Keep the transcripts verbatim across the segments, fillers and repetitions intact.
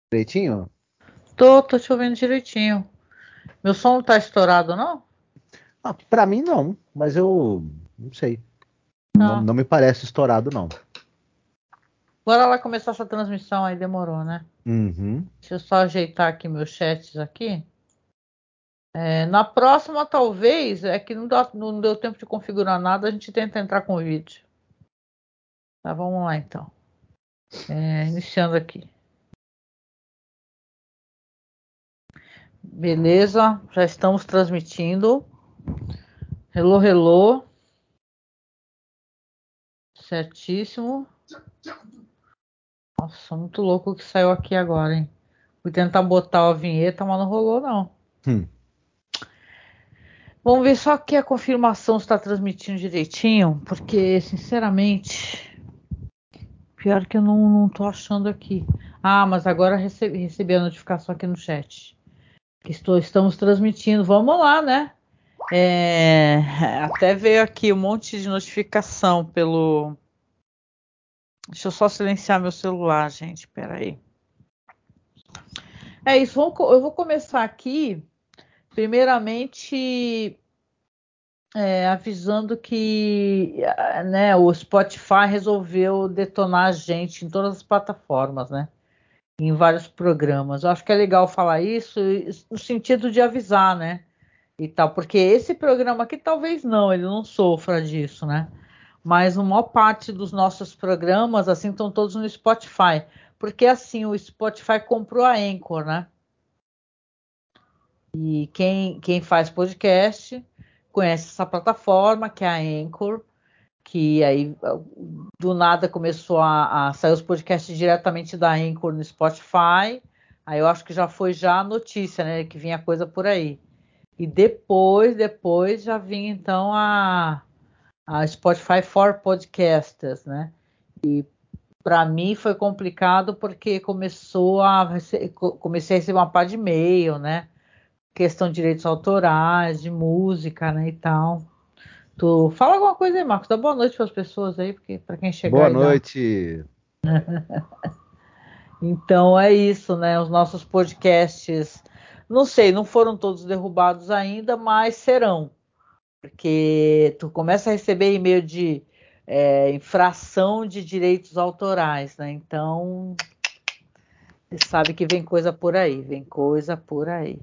Direitinho? Tô, tô te ouvindo direitinho. Meu som não tá estourado, não? Ah, pra mim não, mas eu não sei. Não, Tá. não me parece estourado, não. Bora lá começar essa transmissão aí, demorou, né? Uhum. Deixa eu só ajeitar aqui meus chats aqui. É, na próxima, talvez, é que não, dá- não deu tempo de configurar nada, a gente tenta entrar com o vídeo. Tá, vamos lá então. É, iniciando aqui. Beleza, já estamos transmitindo. Hello, hello. Certíssimo. Nossa, muito louco o que saiu aqui agora, hein? Fui tentar botar a vinheta, mas não rolou, não. Hum. Vamos ver só que a confirmação está transmitindo direitinho, porque, sinceramente, pior que eu não, não tô achando aqui. Ah, mas agora recebi, recebi a notificação aqui no chat. Que estou, estamos transmitindo. Vamos lá, né? É, até veio aqui um monte de notificação pelo. Deixa eu só silenciar meu celular, gente. Espera aí. É isso. Vamos co- eu vou começar aqui, primeiramente, é, avisando que, ah, né, o Spotify resolveu detonar a gente em todas as plataformas, né? Em vários programas. Eu acho que é legal falar isso no sentido de avisar, né? E tal, porque esse programa aqui talvez não, ele não sofra disso, né? Mas a maior parte dos nossos programas, assim, estão todos no Spotify. Porque assim, o Spotify comprou a Anchor, né? E quem, quem faz podcast conhece essa plataforma, que é a Anchor, que aí do nada começou a, a sair os podcasts diretamente da Anchor no Spotify. Aí eu acho que já foi já a notícia, né? Que vinha coisa por aí. E depois, depois já vinha então a, a Spotify for Podcasters, né? E para mim foi complicado porque começou a rece- co- comecei a receber uma par de e-mail, né? Questão de direitos autorais, de música, né, e tal. Tu fala alguma coisa aí, Marcos. Dá boa noite para as pessoas aí, porque para quem chegar Boa aí dá. noite. Então é isso, né? Os nossos podcasts, não sei, não foram todos derrubados ainda, mas serão, porque tu começa a receber e-mail de é, infração de direitos autorais, né? Então, você sabe que vem coisa por aí, vem coisa por aí.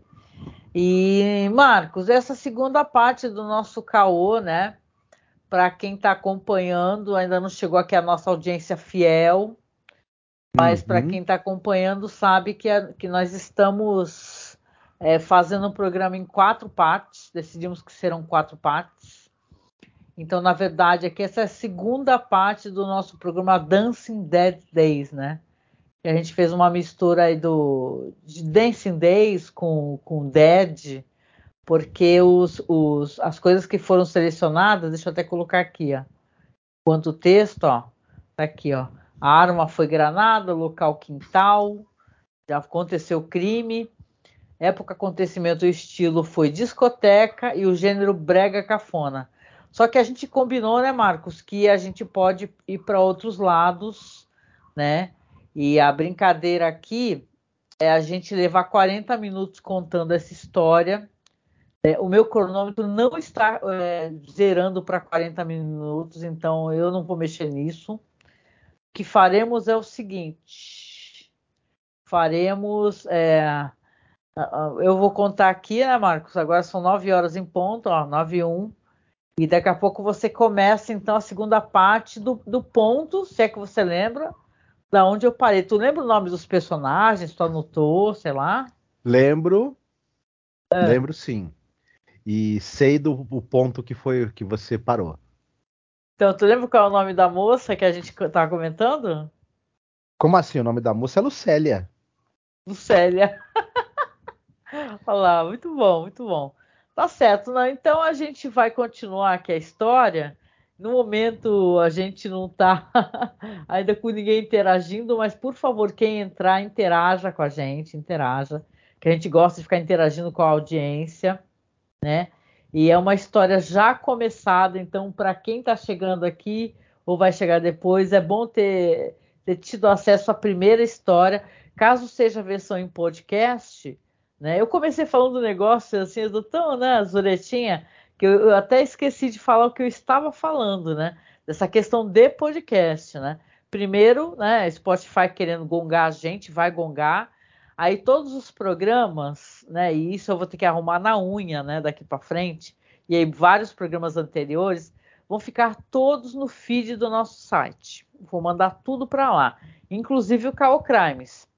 E, Marcos, essa segunda parte do nosso caô, né? Para quem está acompanhando, ainda não chegou aqui a nossa audiência fiel, mas para Uhum. quem está acompanhando sabe que, é- que nós estamos é, fazendo um programa em quatro partes, decidimos que serão quatro partes. Então, na verdade, aqui essa é a segunda parte do nosso programa Dancing Dead Days, né? Que a gente fez uma mistura aí do, de Dancing Days com, com Dead, porque os, os, as coisas que foram selecionadas, deixa eu até colocar aqui, ó. Quanto texto, ó, tá aqui, ó. A arma foi granada, local quintal, já aconteceu crime, época acontecimento, o estilo foi discoteca e o gênero brega cafona. Só que a gente combinou, né, Marcos, que a gente pode ir para outros lados, né? E a brincadeira aqui é a gente levar quarenta minutos contando essa história. É, o meu cronômetro não está é, zerando para quarenta minutos, então eu não vou mexer nisso. O que faremos é o seguinte: faremos. É, eu vou contar aqui, né, Marcos? Agora são nove horas em ponto, ó, nove e um. E daqui a pouco você começa, então, a segunda parte do, do ponto, se é que você lembra, da onde eu parei. Tu lembra o nome dos personagens? Tu anotou, sei lá? Lembro, É. lembro sim. E sei do o ponto que foi que você parou. Então, tu lembra qual é o nome da moça que a gente estava comentando? Como assim? O nome da moça é Lucélia. Lucélia. Olha lá, muito bom, muito bom. Tá certo, né? Então a gente vai continuar aqui a história. No momento a gente não tá ainda com ninguém interagindo, mas por favor, quem entrar, interaja com a gente, interaja, que a gente gosta de ficar interagindo com a audiência, né? E é uma história já começada, então para quem está chegando aqui ou vai chegar depois, é bom ter, ter tido acesso à primeira história, caso seja a versão em podcast, né? Eu comecei falando do negócio assim, eu tô tão, né, zuretinha, que eu, eu até esqueci de falar o que eu estava falando, né? Dessa questão de podcast, né? Primeiro, né, Spotify querendo gongar a gente, vai gongar. Aí todos os programas, né, e isso eu vou ter que arrumar na unha, né, daqui para frente, e aí vários programas anteriores vão ficar todos no feed do nosso site. Vou mandar tudo para lá, inclusive o Caô Crimes.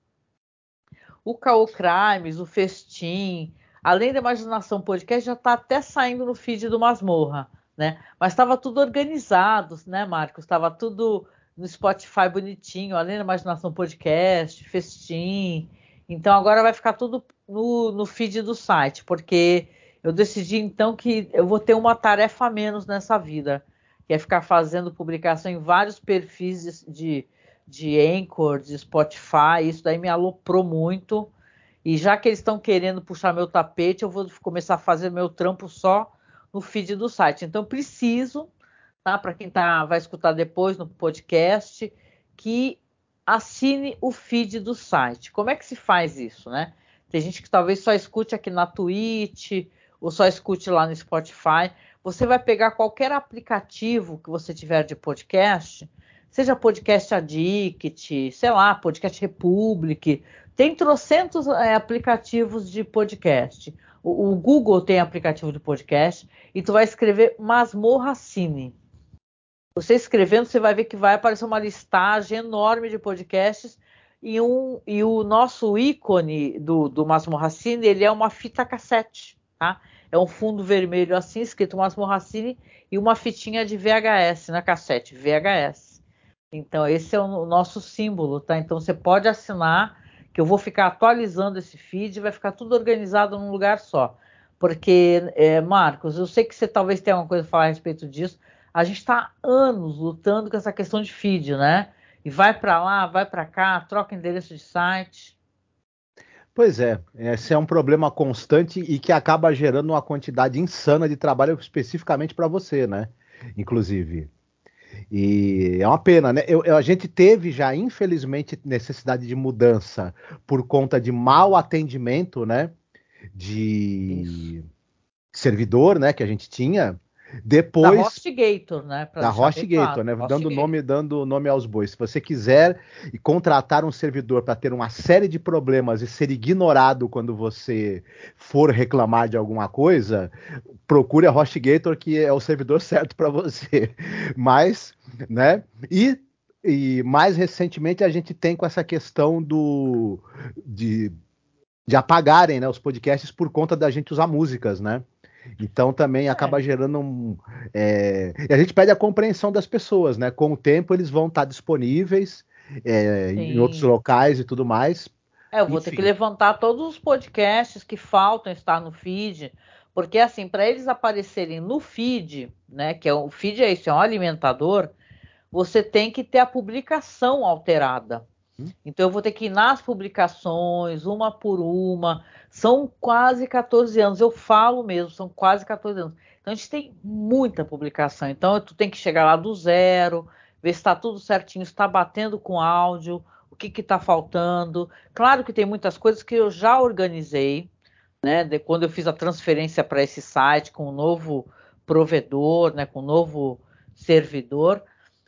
O Caô Crimes, o Festim, além da Imaginação Podcast, já está até saindo no feed do Masmorra, né? Mas estava tudo organizado, né, Marcos? Estava tudo no Spotify bonitinho, além da Imaginação Podcast, Festim. Então agora vai ficar tudo no, no feed do site, porque eu decidi então que eu vou ter uma tarefa a menos nessa vida, que é ficar fazendo publicação em vários perfis de, de de Anchor, de Spotify, isso daí me aloprou muito, e já que eles estão querendo puxar meu tapete, eu vou começar a fazer meu trampo só no feed do site. Então preciso, tá, para quem tá, vai escutar depois no podcast, que assine o feed do site. Como é que se faz isso, né? Tem gente que talvez só escute aqui na Twitch, ou só escute lá no Spotify. Você vai pegar qualquer aplicativo que você tiver de podcast, seja Podcast Addict, sei lá, Podcast Republic, tem trocentos é, aplicativos de podcast. O, o Google tem aplicativo de podcast, e tu vai escrever Masmorra Cine. Você escrevendo, você vai ver que vai aparecer uma listagem enorme de podcasts, e, um, e o nosso ícone do, do Masmorra Cine, ele é uma fita cassete, tá? É um fundo vermelho assim, escrito Masmorra Cine, e uma fitinha de V H S na cassete, V H S. Então, esse é o nosso símbolo, tá? Então, você pode assinar, que eu vou ficar atualizando esse feed, vai ficar tudo organizado num lugar só. Porque, é, Marcos, eu sei que você talvez tenha alguma coisa a falar a respeito disso. A gente está há anos lutando com essa questão de feed, né? E vai para lá, vai para cá, troca endereço de site. Pois é, esse é um problema constante e que acaba gerando uma quantidade insana de trabalho especificamente para você, né? Inclusive. E é uma pena, né? Eu, eu- a gente teve já, infelizmente, necessidade de mudança por conta de mau atendimento, né? Isso. De servidor, né? Que a gente tinha. Da Depois HostGator, né? Para da deixar bem HostGator, claro. né? Dando HostGator. nome, dando nome aos bois. Se você quiser e contratar um servidor para ter uma série de problemas e ser ignorado quando você for reclamar de alguma coisa, procure a HostGator, que é o servidor certo para você. Mas, né? E, e mais recentemente a gente tem com essa questão do de, de apagarem, né, os podcasts por conta da gente usar músicas, né? Então também acaba É, gerando um. É, e a gente pede a compreensão das pessoas, né? Com o tempo eles vão estar disponíveis é, em outros sim. locais e tudo mais. É, eu vou ter que Enfim. levantar todos os podcasts que faltam estar no feed, porque assim, para eles aparecerem no feed, né, que é o feed é isso, é um alimentador, você tem que ter a publicação alterada. Então eu vou ter que ir nas publicações, uma por uma. São quase quatorze anos, eu falo mesmo, são quase quatorze anos. Então a gente tem muita publicação. Então tu tem que chegar lá do zero, ver se está tudo certinho, se está batendo com áudio, o que está faltando. Claro que tem muitas coisas que eu já organizei, né? De quando eu fiz a transferência para esse site com um novo provedor, né? Com um novo servidor.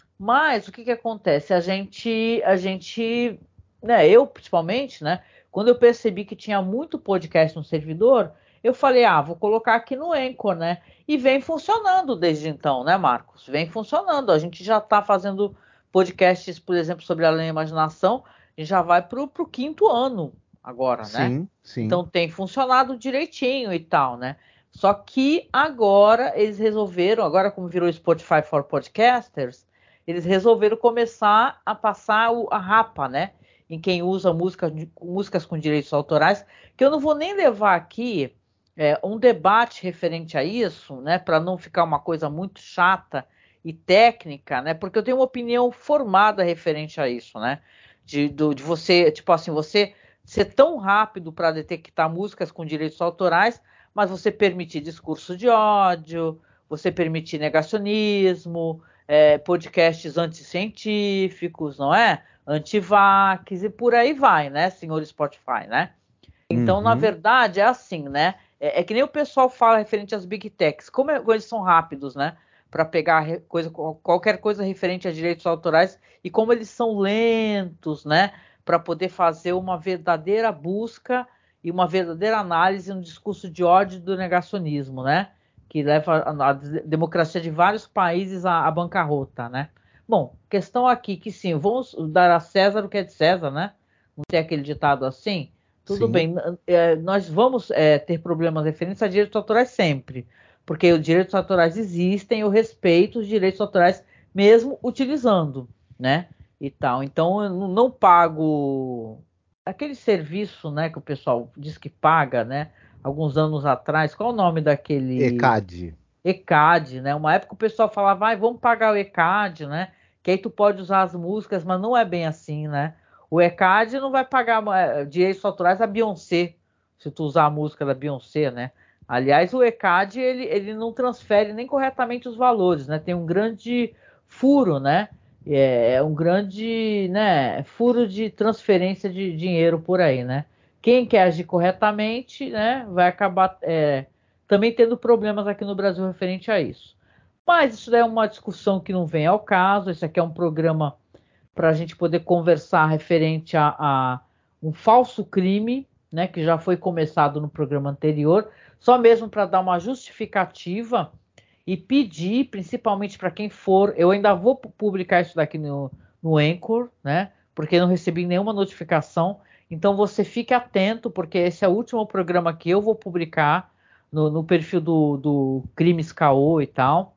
Mas o que que acontece? A gente, a gente, né, eu principalmente, né, quando eu percebi que tinha muito podcast no servidor, eu falei, ah, vou colocar aqui no Anchor, né? E vem funcionando desde então, né, Marcos? Vem funcionando. A gente já está fazendo podcasts, por exemplo, sobre a Além da Imaginação, e já vai para o quinto ano agora, né? Sim, sim. Então tem funcionado direitinho e tal, né? Só que agora eles resolveram, agora como virou Spotify for Podcasters, eles resolveram começar a passar o, a rapa, né? Em quem usa música, músicas com direitos autorais, que eu não vou nem levar aqui é, um debate referente a isso, né? Para não ficar uma coisa muito chata e técnica, né? Porque eu tenho uma opinião formada referente a isso, né? De, do, de você, tipo assim, você ser tão rápido para detectar músicas com direitos autorais, mas você permitir discurso de ódio, você permitir negacionismo, é, podcasts anticientíficos, não é? Antivax e por aí vai, né, senhor Spotify, né? Então, uhum. na verdade, é assim, né? É, é que nem o pessoal fala referente às Big Techs, como, é, como eles são rápidos, né? Para pegar coisa, qualquer coisa referente a direitos autorais e como eles são lentos, né? Para poder fazer uma verdadeira busca e uma verdadeira análise no discurso de ódio e do negacionismo, né? Que leva a, a democracia de vários países à, à bancarrota, né? Bom, questão aqui que sim, vamos dar a César o que é de César, né? Não tem aquele ditado assim? Tudo Sim. bem, é, nós vamos é, ter problemas referentes a direitos autorais sempre, porque os direitos autorais existem, eu respeito os direitos autorais mesmo utilizando, né, e tal. Então, eu não pago aquele serviço, né, que o pessoal diz que paga, né, alguns anos atrás, qual o nome daquele... ECAD. ECAD, né, uma época o pessoal falava, vai, vamos pagar o ECAD, né, que aí tu pode usar as músicas, mas não é bem assim, né. O ECAD não vai pagar é, direitos autorais a Beyoncé, se tu usar a música da Beyoncé, né? Aliás, o ECAD, ele, ele não transfere nem corretamente os valores, né? Tem um grande furo, né? É, é um grande, né, furo de transferência de dinheiro por aí, né? Quem quer agir corretamente, né, vai acabar é, também tendo problemas aqui no Brasil referente a isso. Mas isso daí é uma discussão que não vem ao caso, esse aqui é um programa para a gente poder conversar referente a, a um falso crime, né, que já foi começado no programa anterior, só mesmo para dar uma justificativa e pedir, principalmente para quem for, eu ainda vou publicar isso daqui no, no Anchor, né, porque não recebi nenhuma notificação, então você fique atento, porque esse é o último programa que eu vou publicar no, no perfil do, do Crimes Caô e tal.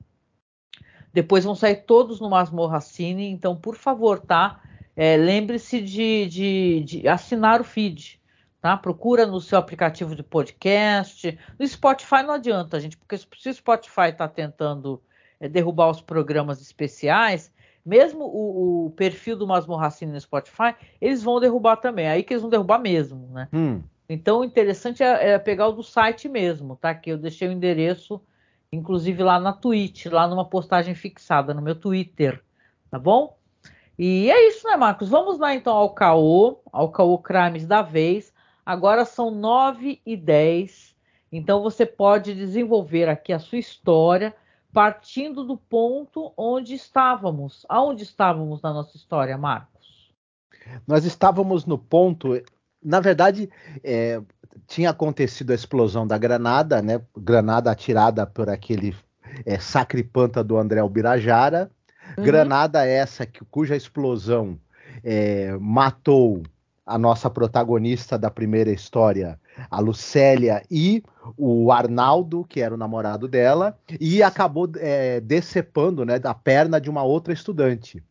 Depois vão sair todos no Masmorra Cine, então, por favor, tá? É, lembre-se de, de, de assinar o feed, tá? Procura no seu aplicativo de podcast. No Spotify não adianta, gente, porque se o Spotify está tentando é, derrubar os programas especiais, mesmo o, o perfil do Masmorra Cine no Spotify, eles vão derrubar também. Aí que eles vão derrubar mesmo, né? Hum. Então, o interessante é, é pegar o do site mesmo, tá? Que eu deixei o endereço inclusive lá na Twitch, lá numa postagem fixada no meu Twitter, tá bom? E é isso, né, Marcos? Vamos lá então ao caô, ao caô Crimes da vez. Agora são nove e dez, então você pode desenvolver aqui a sua história partindo do ponto onde estávamos. Aonde estávamos na nossa história, Marcos? Nós estávamos no ponto, na verdade, é, tinha acontecido a explosão da granada, né? Granada atirada por aquele é, sacripanta do André Albirajara. Uhum. Granada essa que, cuja explosão é, matou a nossa protagonista da primeira história, a Lucélia, e o Arnaldo, que era o namorado dela, e acabou é, decepando, né, da perna de uma outra estudante.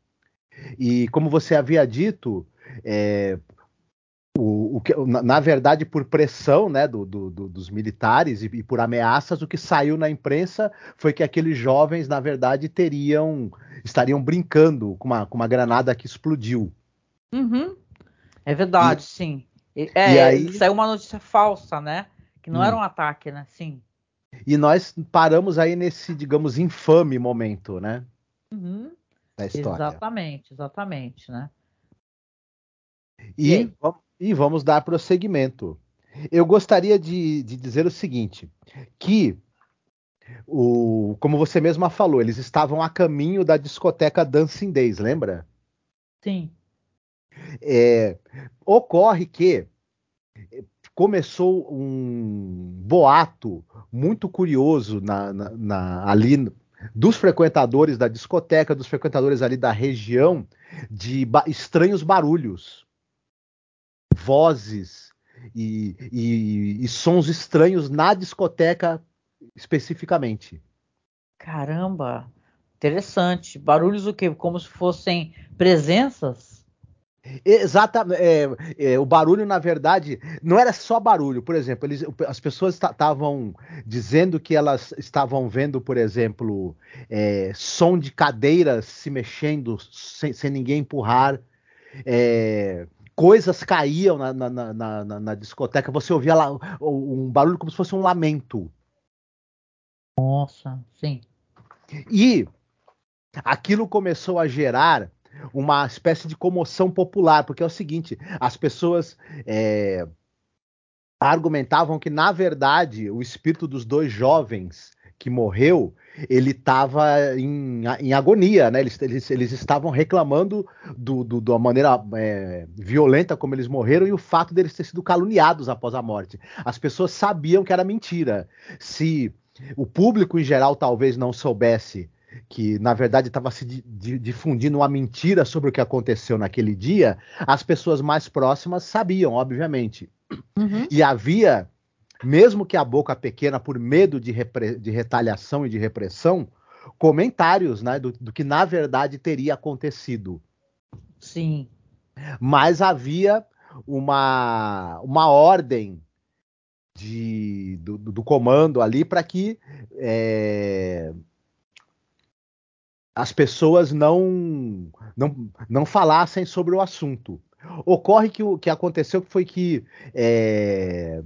E como você havia dito, é, o, o que, na, na verdade, por pressão, né, do, do, do, dos militares e, e por ameaças, o que saiu na imprensa foi que aqueles jovens, na verdade, teriam estariam brincando com uma, com uma granada que explodiu. Uhum. É verdade, e, sim. É, e aí, saiu uma notícia falsa, né? Que não hum, era um ataque, né? Sim. E nós paramos aí nesse, digamos, infame momento, né? Uhum. Da história. Exatamente, exatamente, né? E E, aí? e vamos dar prosseguimento. Eu gostaria de, de dizer o seguinte, que, o, como você mesma falou, eles estavam a caminho da discoteca Dancing Days, lembra? Sim. É, ocorre que começou um boato muito curioso na, na, na, ali dos frequentadores da discoteca, dos frequentadores ali da região, de ba estranhos barulhos, vozes e, e, e sons estranhos na discoteca especificamente. Caramba, interessante. Barulhos o quê? Como se fossem presenças? Exatamente. É, é, o barulho, na verdade, não era só barulho. Por exemplo, eles, as pessoas estavam dizendo que elas estavam vendo, por exemplo, é, som de cadeiras se mexendo sem, sem ninguém empurrar. É, coisas caíam na, na, na, na, na discoteca. Você ouvia lá um barulho como se fosse um lamento. Nossa, sim. E aquilo começou a gerar uma espécie de comoção popular, porque é o seguinte, as pessoas é, argumentavam que, na verdade, o espírito dos dois jovens que morreu, ele estava em, em agonia, né? Eles, eles, eles estavam reclamando do, do, da maneira é, violenta como eles morreram e o fato deles terem sido caluniados após a morte. As pessoas sabiam que era mentira. Se o público em geral talvez não soubesse que, na verdade, estava se di- di- difundindo uma mentira sobre o que aconteceu naquele dia, as pessoas mais próximas sabiam, obviamente. Uhum. E havia, mesmo que a boca pequena, por medo de, repre- de retaliação e de repressão, comentários, né, do, do que na verdade teria acontecido. Sim. Mas havia uma, uma ordem de, do, do comando ali para que é, as pessoas não, não, não falassem sobre o assunto. Ocorre que o que aconteceu foi que é,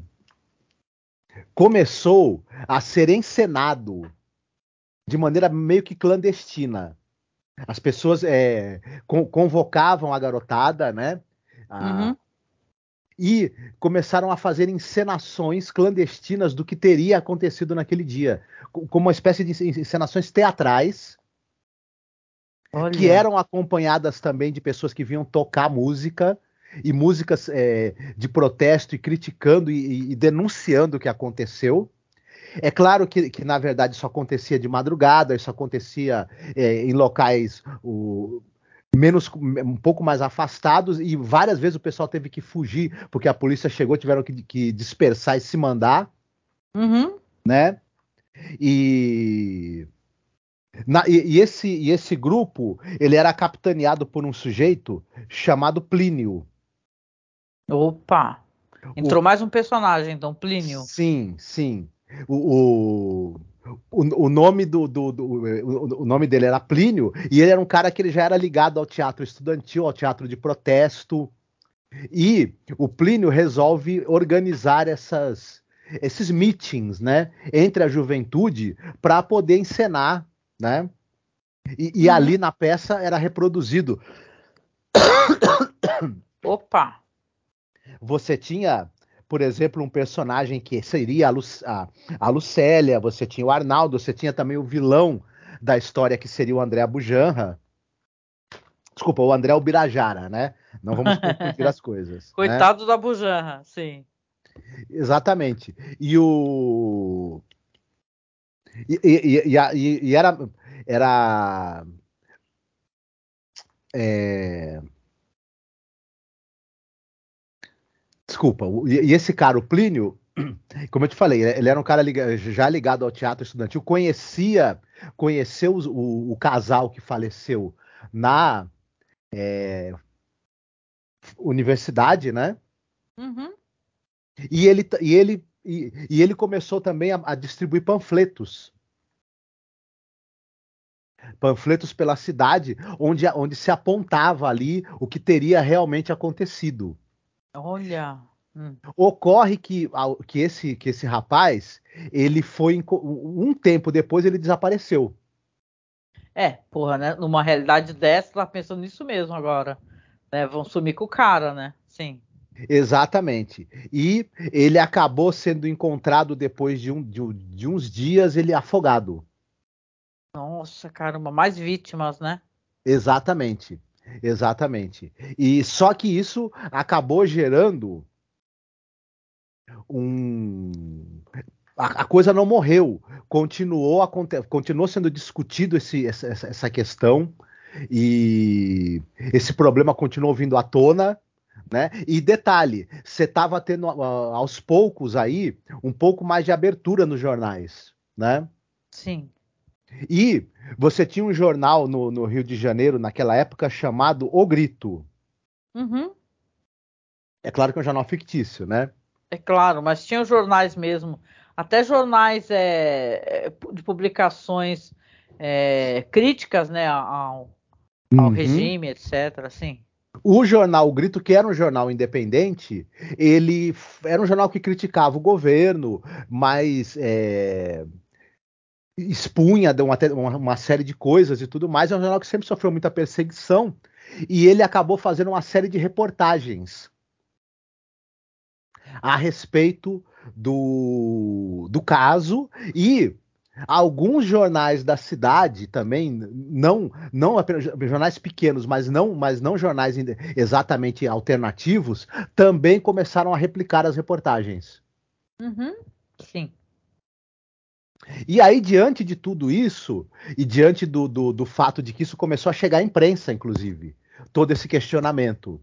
começou a ser encenado de maneira meio que clandestina. As pessoas é, con- convocavam a garotada, né? a- Uhum. e começaram a fazer encenações clandestinas do que teria acontecido naquele dia, co- como uma espécie de encenações teatrais, que Olha. eram acompanhadas também de pessoas que vinham tocar música, e músicas é, de protesto e criticando e, e denunciando o que aconteceu. É claro que, que, na verdade, isso acontecia de madrugada, isso acontecia é, em locais o, menos, um pouco mais afastados, e várias vezes o pessoal teve que fugir, porque a polícia chegou, tiveram que, que dispersar e se mandar, Uhum. né? E, na, e, e, esse, e esse grupo, ele era capitaneado por um sujeito chamado Plínio. Opa. O, Entrou mais um personagem, então, Plínio. sim, sim. O, o, o, o nome do, do, do o, o nome dele era Plínio, e ele era um cara que ele já era ligado ao teatro estudantil, ao teatro de protesto. E o Plínio resolve organizar essas, esses meetings, né, entre a juventude para poder encenar, né? E, e Uhum. ali na peça era reproduzido. Opa. Você tinha, por exemplo, um personagem que seria a, Lu, a, a Lucélia, você tinha o Arnaldo, você tinha também o vilão da história que seria o André Abujanra. Desculpa, o André Ubirajara, né? Não vamos confundir as coisas, né? Coitado da Bujanra, sim. Exatamente. E o e, e, e, a- e- e era era é, desculpa. o- E, e esse cara, o Plínio, como eu te falei, ele era um cara liga- já ligado ao teatro estudantil, conhecia, conheceu os- o, o casal que faleceu na universidade, né? Uhum. E ele, t- e ele, e, e ele começou também a, a distribuir panfletos, panfletos pela cidade, onde, onde se apontava ali o que teria realmente acontecido. Olha. Hum. Ocorre que, ao- que, esse, que esse rapaz, ele foi, enco- um tempo depois, ele desapareceu. É, porra, né? Numa realidade dessa, tá pensando nisso mesmo agora. Né? Vão sumir com o cara, né? Sim. Exatamente. E ele acabou sendo encontrado depois de, um, de, um- de uns dias, ele afogado. Nossa, caramba, mais vítimas, né? Exatamente. Exatamente. E só que isso acabou gerando um. A, a coisa não morreu. Continuou, aconte- continuou sendo discutido esse, essa, essa essa questão. E esse problema continuou vindo à tona. Né? E detalhe, você estava tendo uh, aos poucos aí um pouco mais de abertura nos jornais, né? Sim. E você tinha um jornal no, no Rio de Janeiro naquela época chamado O Grito. Uhum. É claro que é um jornal fictício, né? É claro, mas tinha os jornais mesmo, até jornais é, é, de publicações é, críticas, né, ao, ao Uhum. regime, etc. Assim. O jornal O Grito, que era um jornal independente, ele f- era um jornal que criticava o governo, mas é, expunha uma, uma, uma série de coisas e tudo mais. É um jornal que sempre sofreu muita perseguição e ele acabou fazendo uma série de reportagens a respeito do, do caso e alguns jornais da cidade também, não, não apenas jornais pequenos, mas não, mas não jornais exatamente alternativos, também começaram a replicar as reportagens. Uhum, sim. E aí, diante de tudo isso, e diante do, do, do fato de que isso começou a chegar à imprensa, inclusive, todo esse questionamento,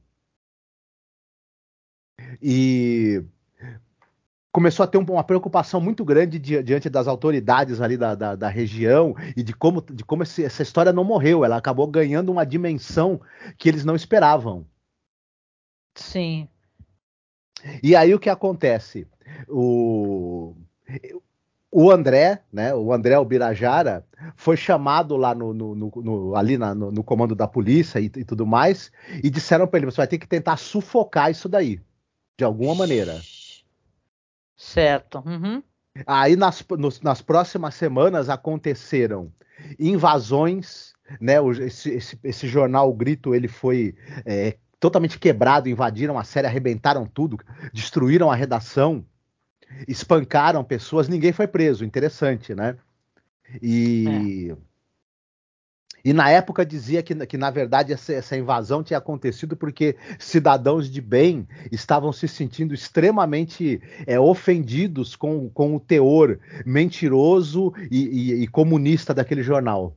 e começou a ter uma preocupação muito grande di, diante das autoridades ali da, da, da região e de como, de como esse, essa história não morreu, ela acabou ganhando uma dimensão que eles não esperavam. Sim. E aí o que acontece? O, o André, né, o André Ubirajara, foi chamado lá no, no, no, no ali na, no, no comando da polícia e, e tudo mais, e disseram para ele: você vai ter que tentar sufocar isso daí, de alguma maneira. Certo. Uhum. Aí nas, nos, nas próximas semanas aconteceram invasões, né? O, esse, esse, esse jornal o Grito ele foi é, totalmente quebrado, invadiram a série, arrebentaram tudo, destruíram a redação, espancaram pessoas, ninguém foi preso, interessante, né? É. E E na época dizia que, que na verdade, essa, essa invasão tinha acontecido porque cidadãos de bem estavam se sentindo extremamente é, ofendidos com, com o teor mentiroso e, e, e comunista daquele jornal.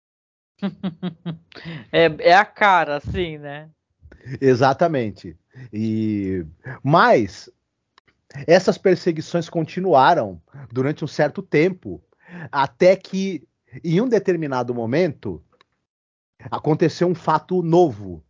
É, é a cara, assim, né? Exatamente. E mas essas perseguições continuaram durante um certo tempo, até que em um determinado momento aconteceu um fato novo.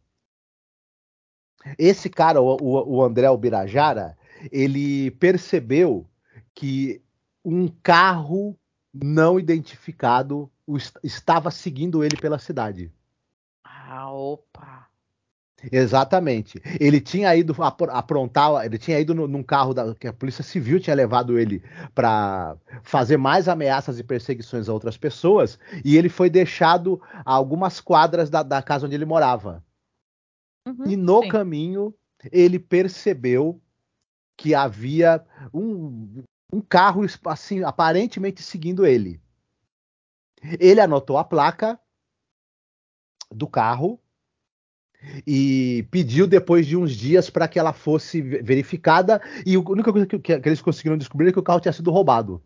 Esse cara, o, o André Albirajara, ele percebeu que um carro não identificado o, estava seguindo ele pela cidade. Ah, opa. Exatamente. Ele tinha ido aprontar, ele tinha ido no, num carro da, que a Polícia Civil tinha levado ele para fazer mais ameaças e perseguições a outras pessoas, e ele foi deixado a algumas quadras da, da casa onde ele morava. Uhum, E no sim. caminho, ele percebeu que havia um, um carro assim, aparentemente seguindo ele. Ele anotou a placa do carro e pediu depois de uns dias para que ela fosse verificada e a única coisa que, que, eles conseguiram descobrir é que o carro tinha sido roubado.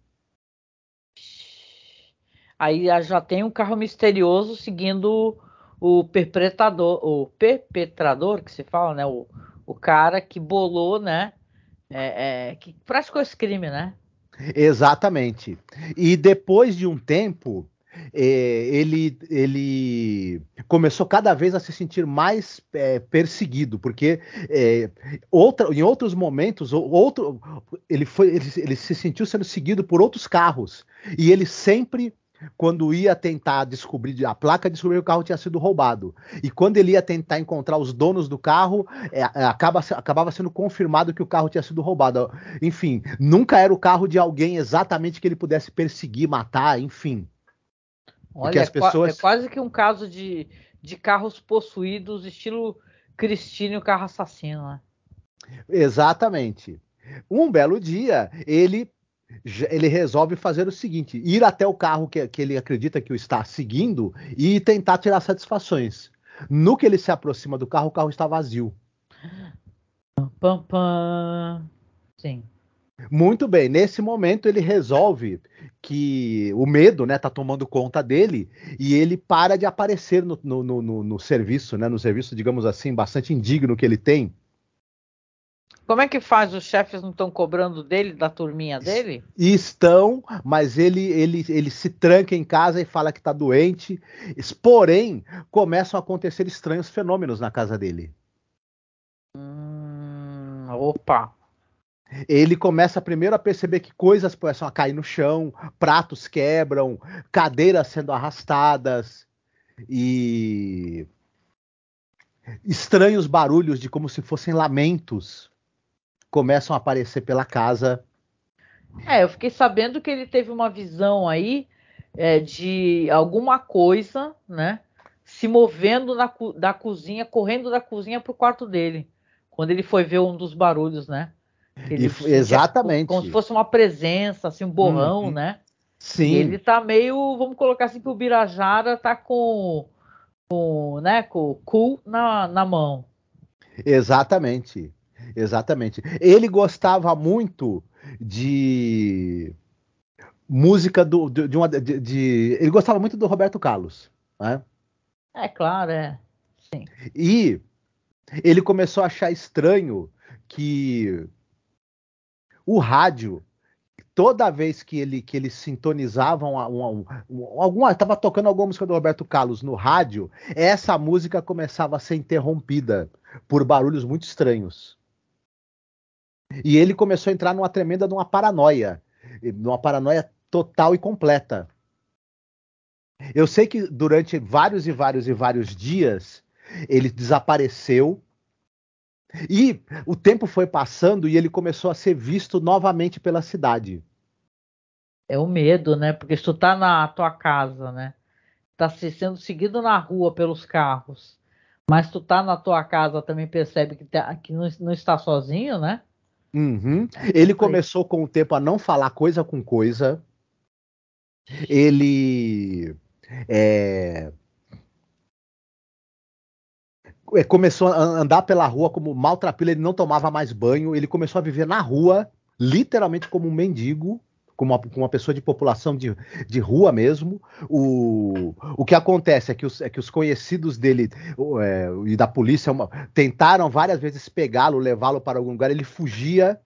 Aí já tem um carro misterioso seguindo o perpetrador, o perpetrador que se fala, né? O, o cara que bolou, né? É, é, que praticou esse crime, né? Exatamente. E depois de um tempo, é, ele, ele começou cada vez a se sentir mais é, perseguido, porque é, outra, em outros momentos, outro, ele, foi, ele, ele se sentiu sendo seguido por outros carros. E ele sempre quando ia tentar descobrir a placa, descobriu que o carro tinha sido roubado. E quando ele ia tentar encontrar os donos do carro, é, acaba, acabava sendo confirmado que o carro tinha sido roubado. Enfim, nunca era o carro de alguém exatamente que ele pudesse perseguir, matar, enfim. Porque Olha, é, as qua- é pessoas. quase que um caso de, de carros possuídos, estilo Cristine, o carro assassino, né? Exatamente. Um belo dia, ele ele resolve fazer o seguinte: ir até o carro que, que ele acredita que o está seguindo e tentar tirar satisfações. No que ele se aproxima do carro, o carro está vazio. Pam, pam. Sim. Muito bem, nesse momento ele resolve que o medo, né, tá tomando conta dele e ele para de aparecer no, no, no, no serviço, né, no serviço, digamos assim, bastante indigno que ele tem. Como é que faz? Os chefes não estão cobrando dele, da turminha dele? E estão, mas ele, ele, ele se tranca em casa e fala que está doente. Porém, começam a acontecer estranhos fenômenos na casa dele. Hum, opa. Ele começa primeiro a perceber que coisas começam a cair no chão, pratos quebram, cadeiras sendo arrastadas e estranhos barulhos de como se fossem lamentos começam a aparecer pela casa. É, eu fiquei sabendo que ele teve uma visão aí é, de alguma coisa, né? Se movendo na, da cozinha, correndo da cozinha para o quarto dele. Quando ele foi ver um dos barulhos, né? Que E, ele f- sentia como se exatamente. fosse uma presença, assim, um borrão, Uhum. né? E ele Sim, tá meio, vamos colocar assim, que o Birajara tá com, com, né, com o cu na, na mão. exatamente. Exatamente. Ele gostava muito de música do, de, de uma, de, de- ele gostava muito do Roberto Carlos, né? É claro, é. Sim. E ele começou a achar estranho que o rádio, toda vez que ele que eles sintonizavam uma, uma, uma, alguma, estava tocando alguma música do Roberto Carlos no rádio, essa música começava a ser interrompida por barulhos muito estranhos. E ele começou a entrar numa tremenda numa paranoia, numa paranoia total e completa. Eu sei que durante vários e vários e vários dias ele desapareceu e o tempo foi passando e ele começou a ser visto novamente pela cidade. É o medo, né? Porque se tu tá na tua casa, né? Tá se- sendo seguido na rua pelos carros, mas tu tá na tua casa também percebe que, tá- que não, não está sozinho, né? Uhum. É Ele complica. começou com o tempo a não falar coisa com coisa. Ele é, é, começou a andar pela rua como maltrapilho. Ele não tomava mais banho. Ele começou a viver na rua, literalmente como um mendigo, como uma, como uma pessoa de população de, de rua mesmo. O, o que acontece é que os, é que os conhecidos dele o, é, e da polícia uma, tentaram várias vezes pegá-lo, levá-lo para algum lugar. Ele fugia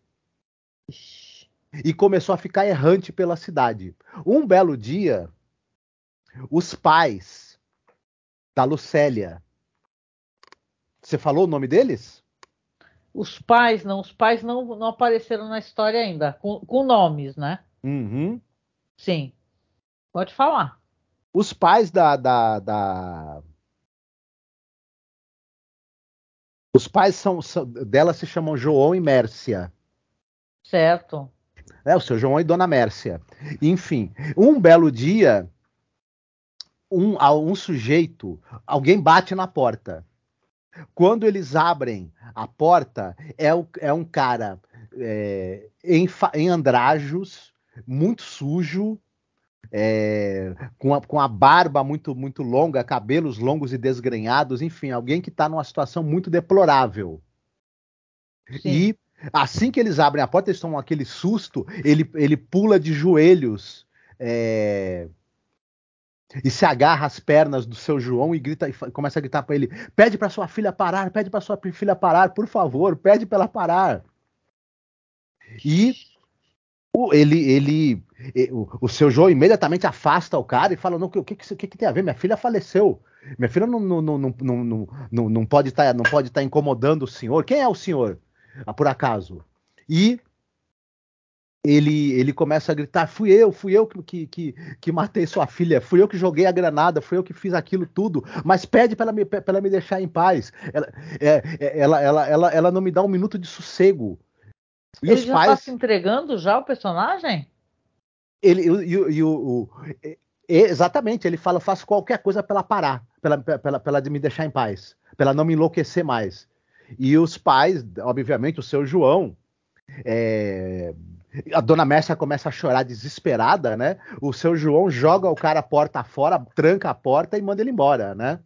e começou a ficar errante pela cidade. Um belo dia, os pais da Lucélia. Você falou o nome deles? Os pais não, os pais não, não apareceram na história ainda, com, com nomes, né? Uhum. Sim, pode falar. Os pais da, da, da- Os pais são, são- dela se chamam João e Mércia. Certo. É, o seu João e Dona Mércia. Enfim, um belo dia, um, um sujeito, alguém bate na porta. Quando eles abrem a porta, é, o, é um cara é, em, em andrajos, muito sujo, é, com, a, com a barba muito, muito longa, cabelos longos e desgrenhados, enfim, alguém que está numa situação muito deplorável. Sim. E assim que eles abrem a porta, eles tomam aquele susto, ele, ele pula de joelhos é, e se agarra às pernas do seu João e grita e começa a gritar para ele: pede para sua filha parar, pede para sua filha parar, por favor, pede para ela parar. E o, ele, ele, o, o seu João imediatamente afasta o cara e fala: não, o que, que, que, que tem a ver? Minha filha faleceu. Minha filha não, não, não, não, não, não, não pode estar não pode estar incomodando o senhor. Quem é o senhor? Ah, por acaso? E ele, ele começa a gritar: fui eu, fui eu que, que, que matei sua filha, fui eu que joguei a granada, fui eu que fiz aquilo tudo, mas pede para ela, me, pra ela me deixar em paz. Ela, é, é, ela, ela, ela, ela não me dá um minuto de sossego. E Ele os já está se pais, entregando já o personagem? ele, e, e, o, o, e, exatamente, ele fala: eu faço qualquer coisa para ela parar, para ela, ela me deixar em paz, para ela não me enlouquecer mais. E os pais, obviamente, o seu João, é, a dona Mércia começa a chorar desesperada, né? O seu João joga o cara a porta fora, tranca a porta e manda ele embora, né?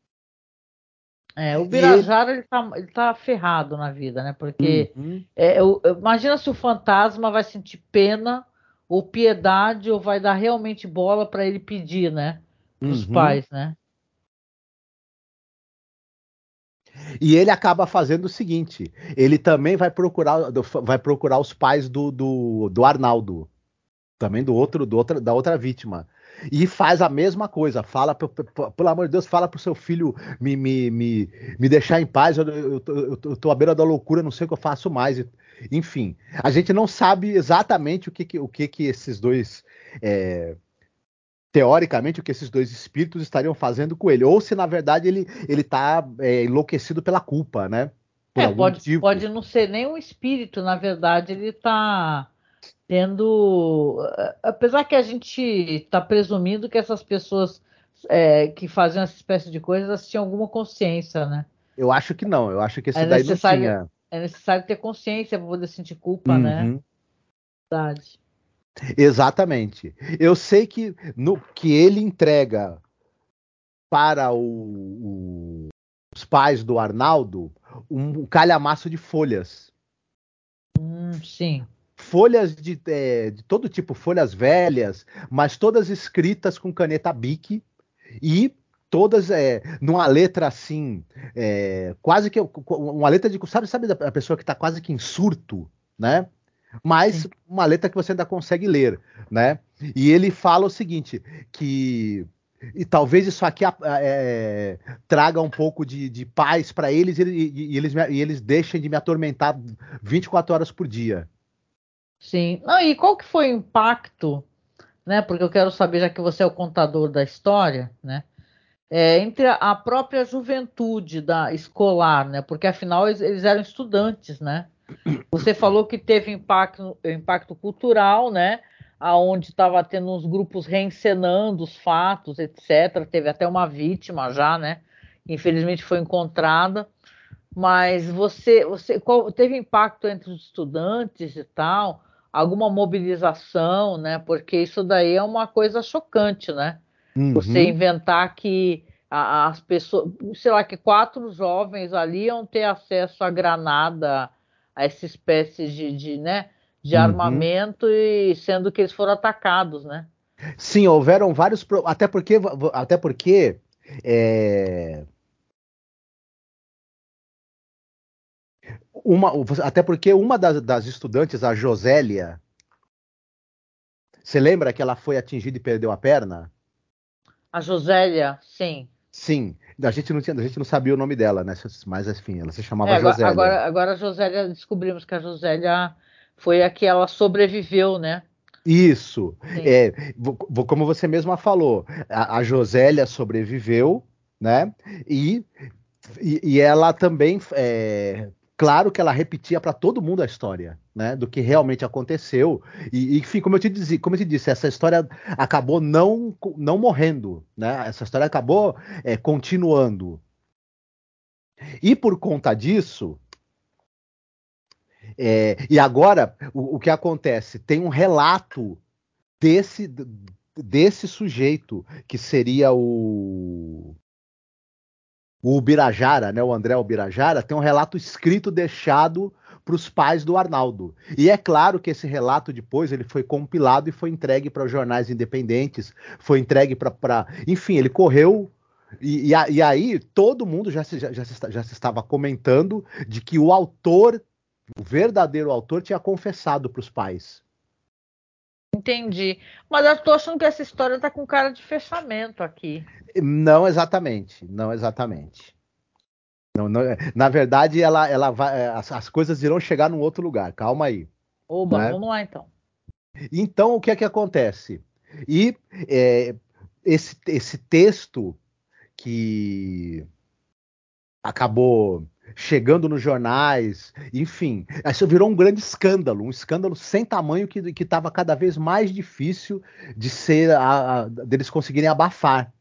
É, o E ele. Birajara ele tá, ele tá ferrado na vida, né? Porque Uhum, é, eu- eu- imagina se o fantasma vai sentir pena ou piedade ou vai dar realmente bola para ele pedir, né? Para os uhum. pais, né? E ele acaba fazendo o seguinte: ele também vai procurar, vai procurar os pais do, do, do Arnaldo, também do outro, do outra, da outra vítima. E faz a mesma coisa, fala, pelo amor de Deus, fala pro seu filho me, me, me, me deixar em paz, eu, eu, eu, eu, eu tô à beira da loucura, não sei o que eu faço mais. Enfim, a gente não sabe exatamente o que, que, o que, que esses dois, é, teoricamente, o que esses dois espíritos estariam fazendo com ele, ou se na verdade ele, ele tá é, enlouquecido pela culpa, né? Por É, algum pode, motivo. pode não ser nem um espírito, na verdade, ele tá tendo, apesar que a gente está presumindo que essas pessoas é, que faziam essa espécie de coisas elas tinham alguma consciência, né? Eu acho que não, eu acho que É esse daí não necessário, tinha. é necessário ter consciência para poder sentir culpa, né? Uhum. Verdade. Exatamente. Eu sei que no que ele entrega para o- o- os pais do Arnaldo um calhamaço de folhas. Hum, sim, Folhas de, é, de todo tipo, folhas velhas, mas todas escritas com caneta Bic e todas é, numa letra assim, é, quase que uma letra de. Sabe, sabe a pessoa que está quase que em surto, né? Mas sim. uma letra que você ainda consegue ler, né? E ele fala o seguinte, que e talvez isso aqui é, traga um pouco de, de paz para eles e, e, e eles e eles deixem de me atormentar vinte e quatro horas por dia. Sim. Não, e qual que foi o impacto, né? Porque eu quero saber, já que você é o contador da história, né? É, entre a a própria juventude da escolar, né? Porque afinal eles, eles eram estudantes, né? Você falou que teve impacto, impacto cultural, né? Aonde estava tendo uns grupos reencenando os fatos, etcétera. Teve até uma vítima já, né? Infelizmente foi encontrada. Mas você, você qual- teve impacto entre os estudantes e tal? Alguma mobilização, né? Porque isso daí é uma coisa chocante, né? Você Uhum, inventar que a- as pessoas, sei lá, que quatro jovens ali iam ter acesso a granada, a essa espécie de, de, né, de uhum. armamento, e sendo que eles foram atacados, né? Sim, houveram vários. pro- Até porque, até porque é, uma, até porque uma das, das estudantes, a Josélia, você lembra que ela foi atingida e perdeu a perna? A Josélia, sim. Sim, a gente não tinha, a gente não sabia o nome dela, né? Mas enfim, ela se É, chamava agora, Josélia. agora, agora a Josélia, descobrimos que a Josélia foi a que ela sobreviveu, né? Isso, Sim. é, vo- vo- como você mesma falou, a, a Josélia sobreviveu, né? E, e, e ela também, é, claro que ela repetia para todo mundo a história, né? Do que realmente aconteceu. E, e, enfim, como eu te disse, como eu te disse, essa história acabou não, não morrendo, né? Essa história acabou, é, continuando. E por conta disso. É, e agora, o, o que acontece? Tem um relato desse, desse sujeito, que seria o, o Ubirajara, né, o André Ubirajara, tem um relato escrito deixado para os pais do Arnaldo. E é claro que esse relato depois ele foi compilado e foi entregue para jornais independentes, foi entregue para. Enfim, ele correu. E, e, a, e, aí todo mundo já se, já, já, se, já se estava comentando de que o autor, o verdadeiro autor, tinha confessado para os pais. Entendi. Mas eu tô achando que essa história tá com cara de fechamento aqui. Não exatamente, não exatamente. Não, não, na verdade, ela, ela vai, as, as coisas irão chegar num outro lugar. Calma aí, Oba, né? vamos lá então. Então, o que é que acontece? E é, esse, esse texto que acabou chegando nos jornais, enfim, isso virou um grande escândalo, um escândalo sem tamanho que estava cada vez mais difícil de ser, a, a, deles conseguirem abafar.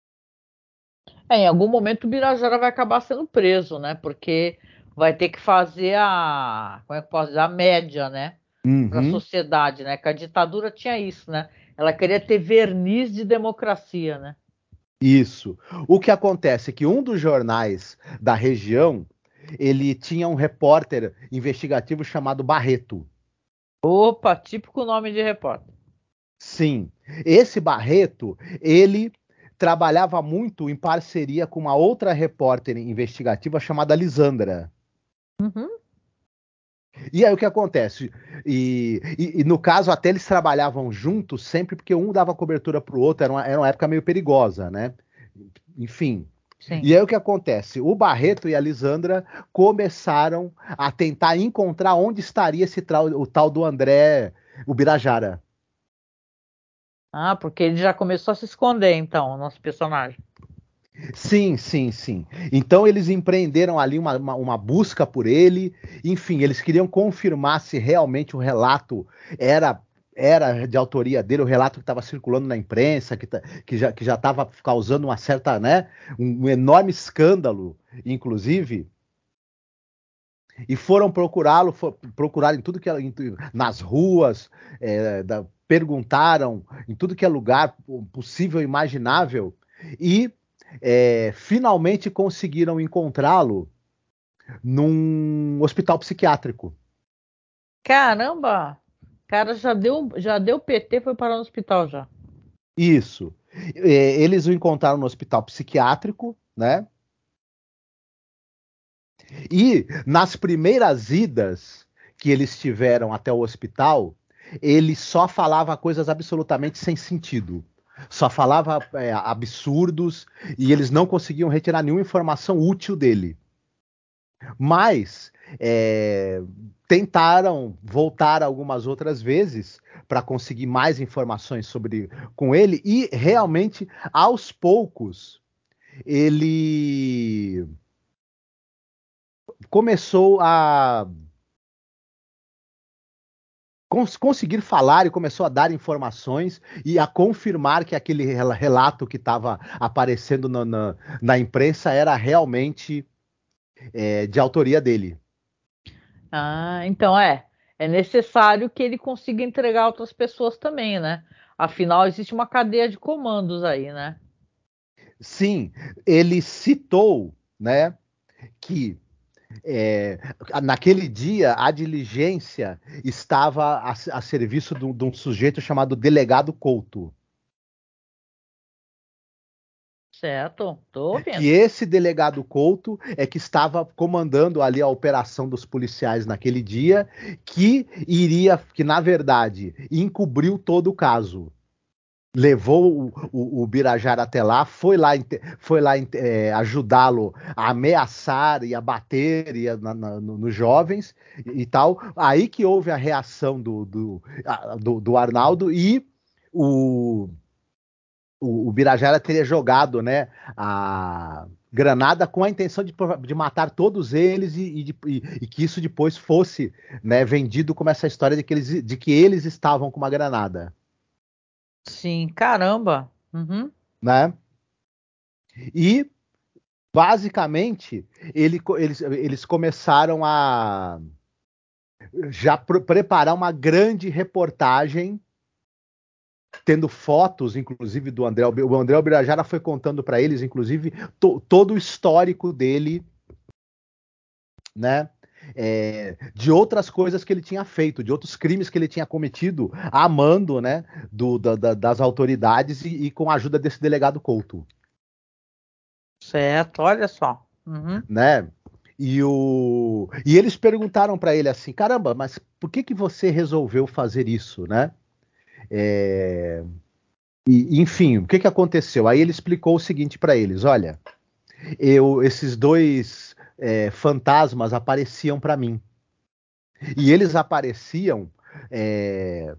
É, em algum momento o Birajara vai acabar sendo preso, né? Porque vai ter que fazer a, como é que eu posso dizer, a média, né? Para a Uhum. sociedade, né? Que a ditadura tinha isso, né? Ela queria ter verniz de democracia, né? Isso. O que acontece é que um dos jornais da região, ele tinha um repórter investigativo chamado Barreto. Opa, típico nome de repórter. Sim, esse Barreto, ele trabalhava muito em parceria com uma outra repórter investigativa chamada Lisandra. Uhum. E aí o que acontece? E, e- e no caso, até eles trabalhavam juntos sempre porque um dava cobertura para o outro, era uma, era uma época meio perigosa, né? Enfim. Sim. E aí o que acontece? O Barreto e a Lisandra começaram a tentar encontrar onde estaria esse tal, o tal do André, o Birajara. Ah, porque ele já começou a se esconder, então, o nosso personagem. Sim, sim, sim. Então eles empreenderam ali uma, uma, uma busca por ele. Enfim, eles queriam confirmar se realmente o relato era era de autoria dele, o relato que estava circulando na imprensa, que, tá, que já que já estava causando uma certa, né, um, um enorme escândalo, inclusive, e foram procurá-lo, for, procuraram em tudo que em, nas ruas, é, da, perguntaram em tudo que é lugar possível e imaginável, e é, finalmente conseguiram encontrá-lo num hospital psiquiátrico. Caramba! O cara já deu, já deu P T, foi parar no hospital já. Isso. É, eles o encontraram no hospital psiquiátrico, né? E nas primeiras idas que eles tiveram até o hospital, ele só falava coisas absolutamente sem sentido. Só falava é, absurdos e eles não conseguiam retirar nenhuma informação útil dele. Mas é, tentaram voltar algumas outras vezes para conseguir mais informações sobre com ele e realmente aos poucos ele começou a cons conseguir falar e começou a dar informações e a confirmar que aquele relato que estava aparecendo na, na, na imprensa era realmente é, de autoria dele. Ah, então é. É necessário que ele consiga entregar outras pessoas também, né? Afinal, existe uma cadeia de comandos aí, né? Sim, ele citou, né, que é, naquele dia a diligência estava a, a serviço de um, de um sujeito chamado Delegado Couto. Certo, tô Que ouvindo. esse delegado Couto é que estava comandando ali a operação dos policiais naquele dia, que iria, que na verdade encobriu todo o caso. Levou o, o, o Birajara até lá, foi lá, foi lá é, ajudá-lo a ameaçar e a bater e a, na, na, no, nos jovens e, e tal. Aí que houve a reação do, do, do, do Arnaldo e o o, o Birajara teria jogado, né, a granada com a intenção de, de matar todos eles e, e, de, e, e, que isso depois fosse, né, vendido como essa história de que eles, de que eles estavam com uma granada, Sim, caramba. Uhum. né? E basicamente ele, eles, eles começaram a já pre preparar uma grande reportagem tendo fotos, inclusive, do André. O André Birajara foi contando para eles, inclusive, to, todo o histórico dele, né? É, de outras coisas que ele tinha feito, de outros crimes que ele tinha cometido, a mando, né, do, da, da, das autoridades e, e, com a ajuda desse delegado Couto. Certo, olha só. Uhum. Né? E, o... e eles perguntaram para ele assim, caramba, mas por que que você resolveu fazer isso, né? É... E, enfim, o que que aconteceu? Aí ele explicou o seguinte para eles, olha, eu, esses dois é, fantasmas apareciam para mim. E eles apareciam é,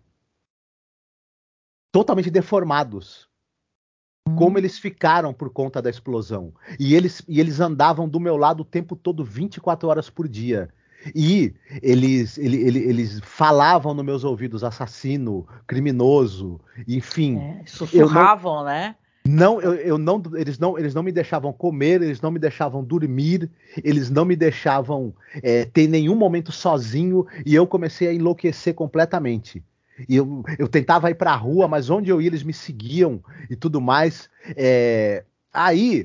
totalmente deformados. Como Hum. eles ficaram por conta da explosão. E eles, e eles andavam do meu lado o tempo todo, vinte e quatro horas por dia. E eles, ele, ele, eles falavam nos meus ouvidos assassino, criminoso, enfim. É, Eu não, sussurravam, né? não, eu, eu não, eles não, eles não me deixavam comer, eles não me deixavam dormir, eles não me deixavam é, ter nenhum momento sozinho, e eu comecei a enlouquecer completamente. E eu, eu tentava ir para a rua, mas onde eu ia eles me seguiam e tudo mais. É, aí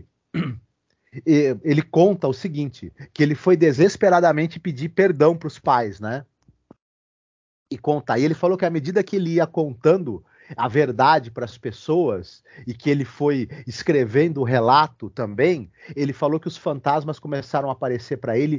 ele conta o seguinte, que ele foi desesperadamente pedir perdão para os pais, né? E contar. E ele falou que à medida que ele ia contando a verdade para as pessoas e que ele foi escrevendo o relato também, ele falou que os fantasmas começaram a aparecer para ele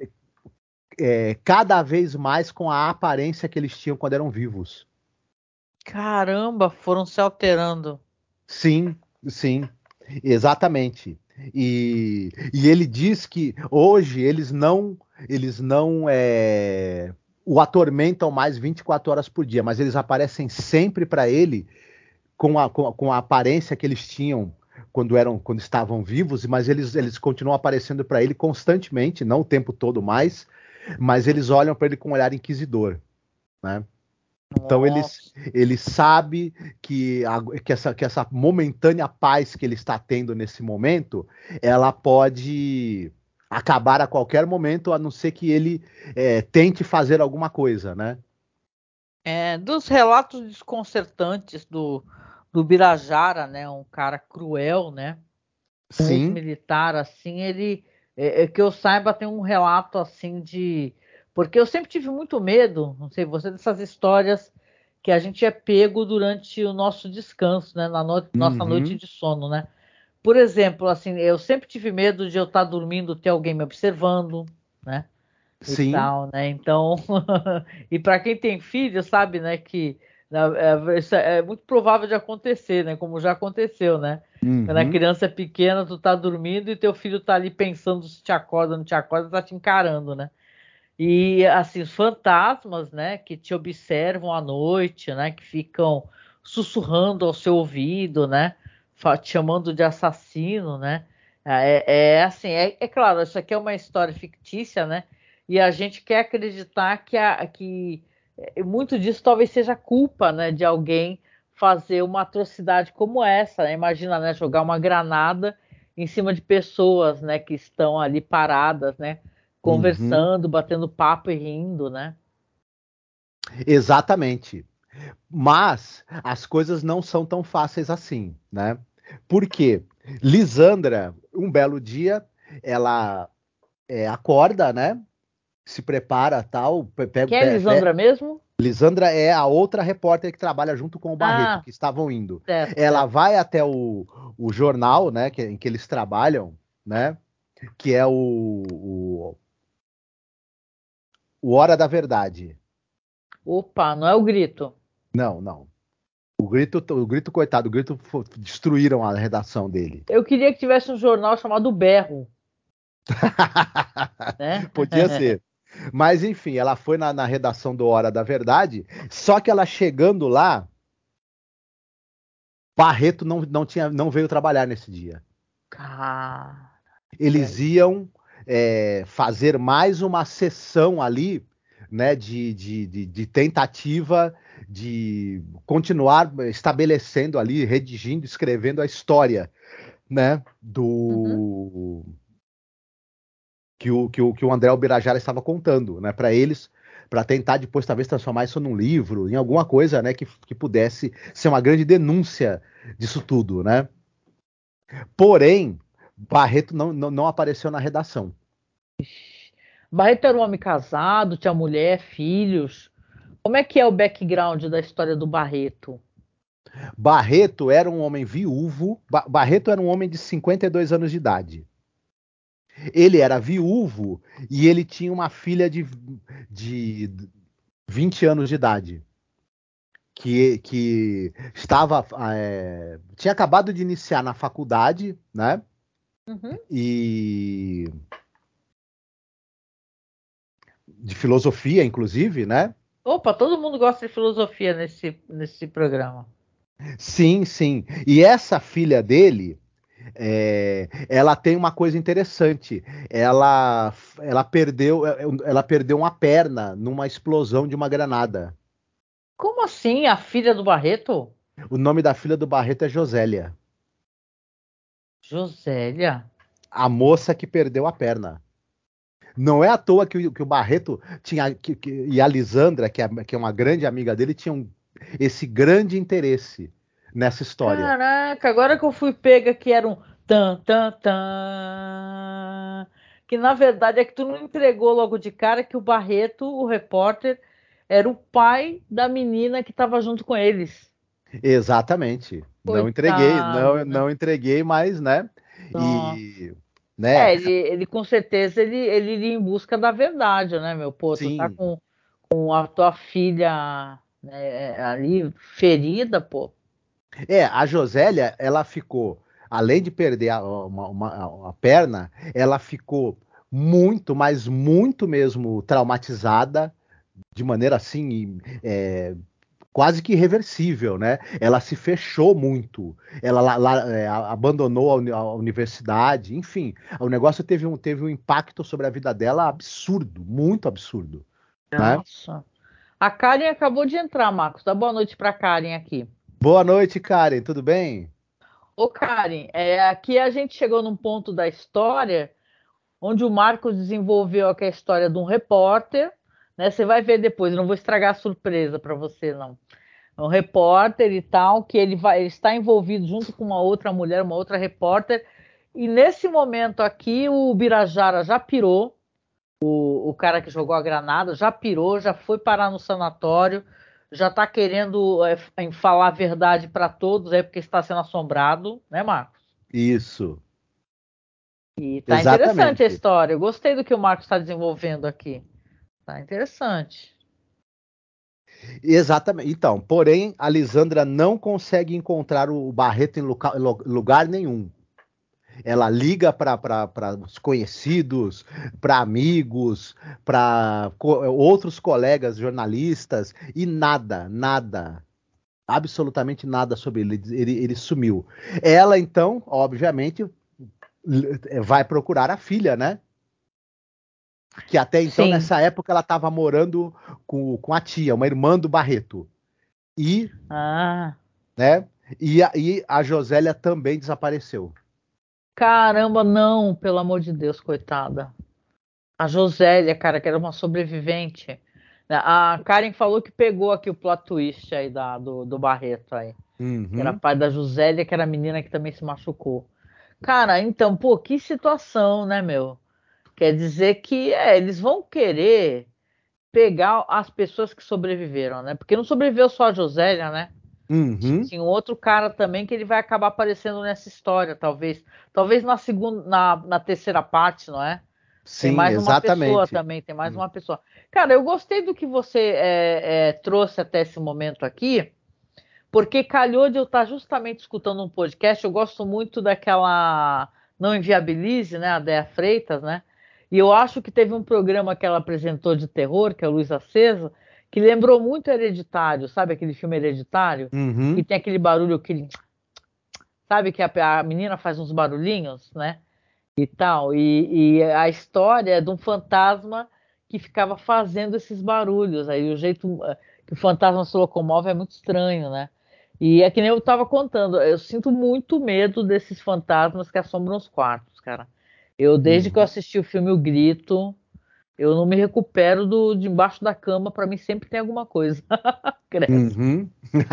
é, cada vez mais com a aparência que eles tinham quando eram vivos. Caramba, foram se alterando. Sim, sim, exatamente. E, e ele diz que hoje eles não, eles não é, o atormentam mais vinte e quatro horas por dia, mas eles aparecem sempre para ele com a, com a, com, a, aparência que eles tinham quando eram, quando estavam vivos, mas eles, eles continuam aparecendo para ele constantemente, não o tempo todo mais, mas eles olham para ele com um olhar inquisidor, né? Então ele, Nossa. ele sabe que, a, que, essa, que essa momentânea paz que ele está tendo nesse momento, ela pode acabar a qualquer momento, a não ser que ele é, tente fazer alguma coisa, né? É, dos relatos desconcertantes do, do Birajara, né? Um cara cruel, né? Um Sim. ex-militar, assim, ele. É, é que eu saiba, tem um relato assim de. Porque eu sempre tive muito medo, não sei você, dessas histórias que a gente é pego durante o nosso descanso, né? Na no nossa noite Uhum. de sono, né? Por exemplo, assim, eu sempre tive medo de eu estar dormindo ter alguém me observando, né? E Sim. tal, né? Então, e para quem tem filho, sabe, né, que é, isso é muito provável de acontecer, né? Como já aconteceu, né? Quando a Uhum. criança é pequena, tu tá dormindo e teu filho tá ali pensando se te acorda ou não te acorda, tá te encarando, né? E assim, os fantasmas, né, que te observam à noite, né, que ficam sussurrando ao seu ouvido, né, fa- te chamando de assassino, né? É, é assim, é, é claro, isso aqui é uma história fictícia, né? E a gente quer acreditar que, a, que é, muito disso talvez seja culpa, né, de alguém fazer uma atrocidade como essa, né? Imagina, né, jogar uma granada em cima de pessoas, né, que estão ali paradas, né? Uhum. Conversando, batendo papo e rindo, né? Exatamente. Mas as coisas não são tão fáceis assim, né? Por quê? Lisandra, um belo dia, ela é, acorda, né? Se prepara, tal. pe- pe- Quem é pe- pe- Lisandra mesmo? Lisandra é a outra repórter que trabalha junto com o Barreto, Ah, que estavam indo. certo, Ela certo. vai até o, o jornal, né? Que, em que eles trabalham, né? Que é o, o, o Hora da Verdade. Opa, não é o grito. Não, não. O Grito, o Grito, coitado, o Grito fo- destruíram a redação dele. Eu queria que tivesse um jornal chamado Berro, né? Podia ser. Mas enfim, ela foi na, na redação do Hora da Verdade, só que ela chegando lá, Barreto não, não, tinha, não veio trabalhar nesse dia. Ah, e Eles aí? iam é, fazer mais uma sessão ali, né, de, de, de, de tentativa de continuar estabelecendo ali, redigindo, escrevendo a história, né, Uhum. do que o, que o, que o André Albirajara estava contando, né, para eles, para tentar depois talvez transformar isso num livro, em alguma coisa, né, que, que pudesse ser uma grande denúncia disso tudo, né? Porém, Barreto não, não, não apareceu na redação. Barreto era um homem casado, tinha mulher, filhos. Como é que é o background da história do Barreto? Barreto era um homem viúvo. Ba Barreto era um homem de cinquenta e dois anos de idade. Ele era viúvo e ele tinha uma filha de, de vinte anos de idade. Que, que estava é, tinha acabado de iniciar na faculdade, né? Uhum. E de filosofia, inclusive, né? Opa, todo mundo gosta de filosofia nesse, nesse programa. Sim, sim. E essa filha dele, é, ela tem uma coisa interessante. Ela, ela perdeu, ela perdeu uma perna numa explosão de uma granada. Como assim? A filha do Barreto? O nome da filha do Barreto é Josélia, Josélia? a moça que perdeu a perna. Não é à toa que, o- que o Barreto tinha que, que- e a Lisandra, que é, que é uma grande amiga dele, tinham esse grande interesse nessa história. Caraca, agora que eu fui pega que era um tan, tan, tan. Que na verdade é que tu não entregou logo de cara que o Barreto, o repórter, era o pai da menina que estava junto com eles. Exatamente. Não entreguei, não, Coitado, né? não entreguei, mas, né? Nossa. E, né? É, ele, ele com certeza ele, ele iria em busca da verdade, né, meu? Pô, tu tá Sim. com, com a tua filha, né, ali ferida, pô. É, a Josélia, ela ficou, além de perder a, uma, uma- a perna, ela ficou muito, mas muito mesmo traumatizada, de maneira assim, é, quase que irreversível, né? Ela se fechou muito, ela lá- lá, é, a- abandonou a, uni- a universidade, enfim, o negócio teve um, teve um impacto sobre a vida dela absurdo, muito absurdo, né? Nossa. A Karen acabou de entrar, Marcos. Dá boa noite para a Karen aqui. Boa noite, Karen, tudo bem? Ô, Karen, é, aqui a gente chegou num ponto da história onde o Marcos desenvolveu aqui a história de um repórter, né? Você vai ver depois, eu não vou estragar a surpresa para você, não. É um repórter e tal, que ele, vai, ele está envolvido junto com uma outra mulher, uma outra repórter, e nesse momento aqui o Birajara já pirou, o, o cara que jogou a granada já pirou, já foi parar no sanatório, já está querendo é, falar a verdade para todos, é porque está sendo assombrado, né, Marcos? Isso, E tá interessante a exatamente. história. Eu gostei do que o Marcos está desenvolvendo aqui. Tá interessante. Exatamente. Então, porém, a Lisandra não consegue encontrar o Barreto em lugar, lugar nenhum. Ela liga para os conhecidos, para amigos, para co outros colegas jornalistas e nada, nada, absolutamente nada sobre ele. Ele, ele sumiu. Ela, então, obviamente, vai procurar a filha, né? Que até então, Sim. nessa época, ela estava morando com, com a tia, uma irmã do Barreto. E, Ah. né? E a, e a Josélia também desapareceu. Caramba, não, pelo amor de Deus, coitada. A Josélia, cara, que era uma sobrevivente. A Karen falou que pegou aqui o plot twist aí da, do, do Barreto aí. Que era Uhum. pai da Josélia, que era a menina que também se machucou. Cara, então, pô, que situação, né, meu? Quer dizer que é, eles vão querer pegar as pessoas que sobreviveram, né? Porque não sobreviveu só a Josélia, né? Uhum. Tinha um outro cara também que ele vai acabar aparecendo nessa história, talvez. Talvez na segunda, na, na terceira parte, não é? Tem Sim, mais uma pessoa exatamente. também, tem mais uma pessoa. Cara, eu gostei do que você é, é, trouxe até esse momento aqui, porque calhou de eu estar justamente escutando um podcast. Eu gosto muito daquela Não Inviabilize, né? A Déa Freitas, né? E eu acho que teve um programa que ela apresentou de terror, que é a Luz Acesa, que lembrou muito Hereditário, sabe aquele filme Hereditário? Que Uhum. tem aquele barulho, aquele, sabe que a, a menina faz uns barulhinhos, né? E tal. E, e a história é de um fantasma que ficava fazendo esses barulhos. Aí o jeito eh, que o fantasma se locomove é muito estranho, né? E é que nem eu estava contando, eu sinto muito medo desses fantasmas que assombram os quartos, cara. Eu, desde que eu Uhum. assisti o filme O Grito, eu não me recupero do, de embaixo da cama, para mim sempre tem alguma coisa. Cresce. Uhum.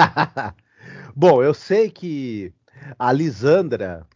Bom, eu sei que a Lisandra,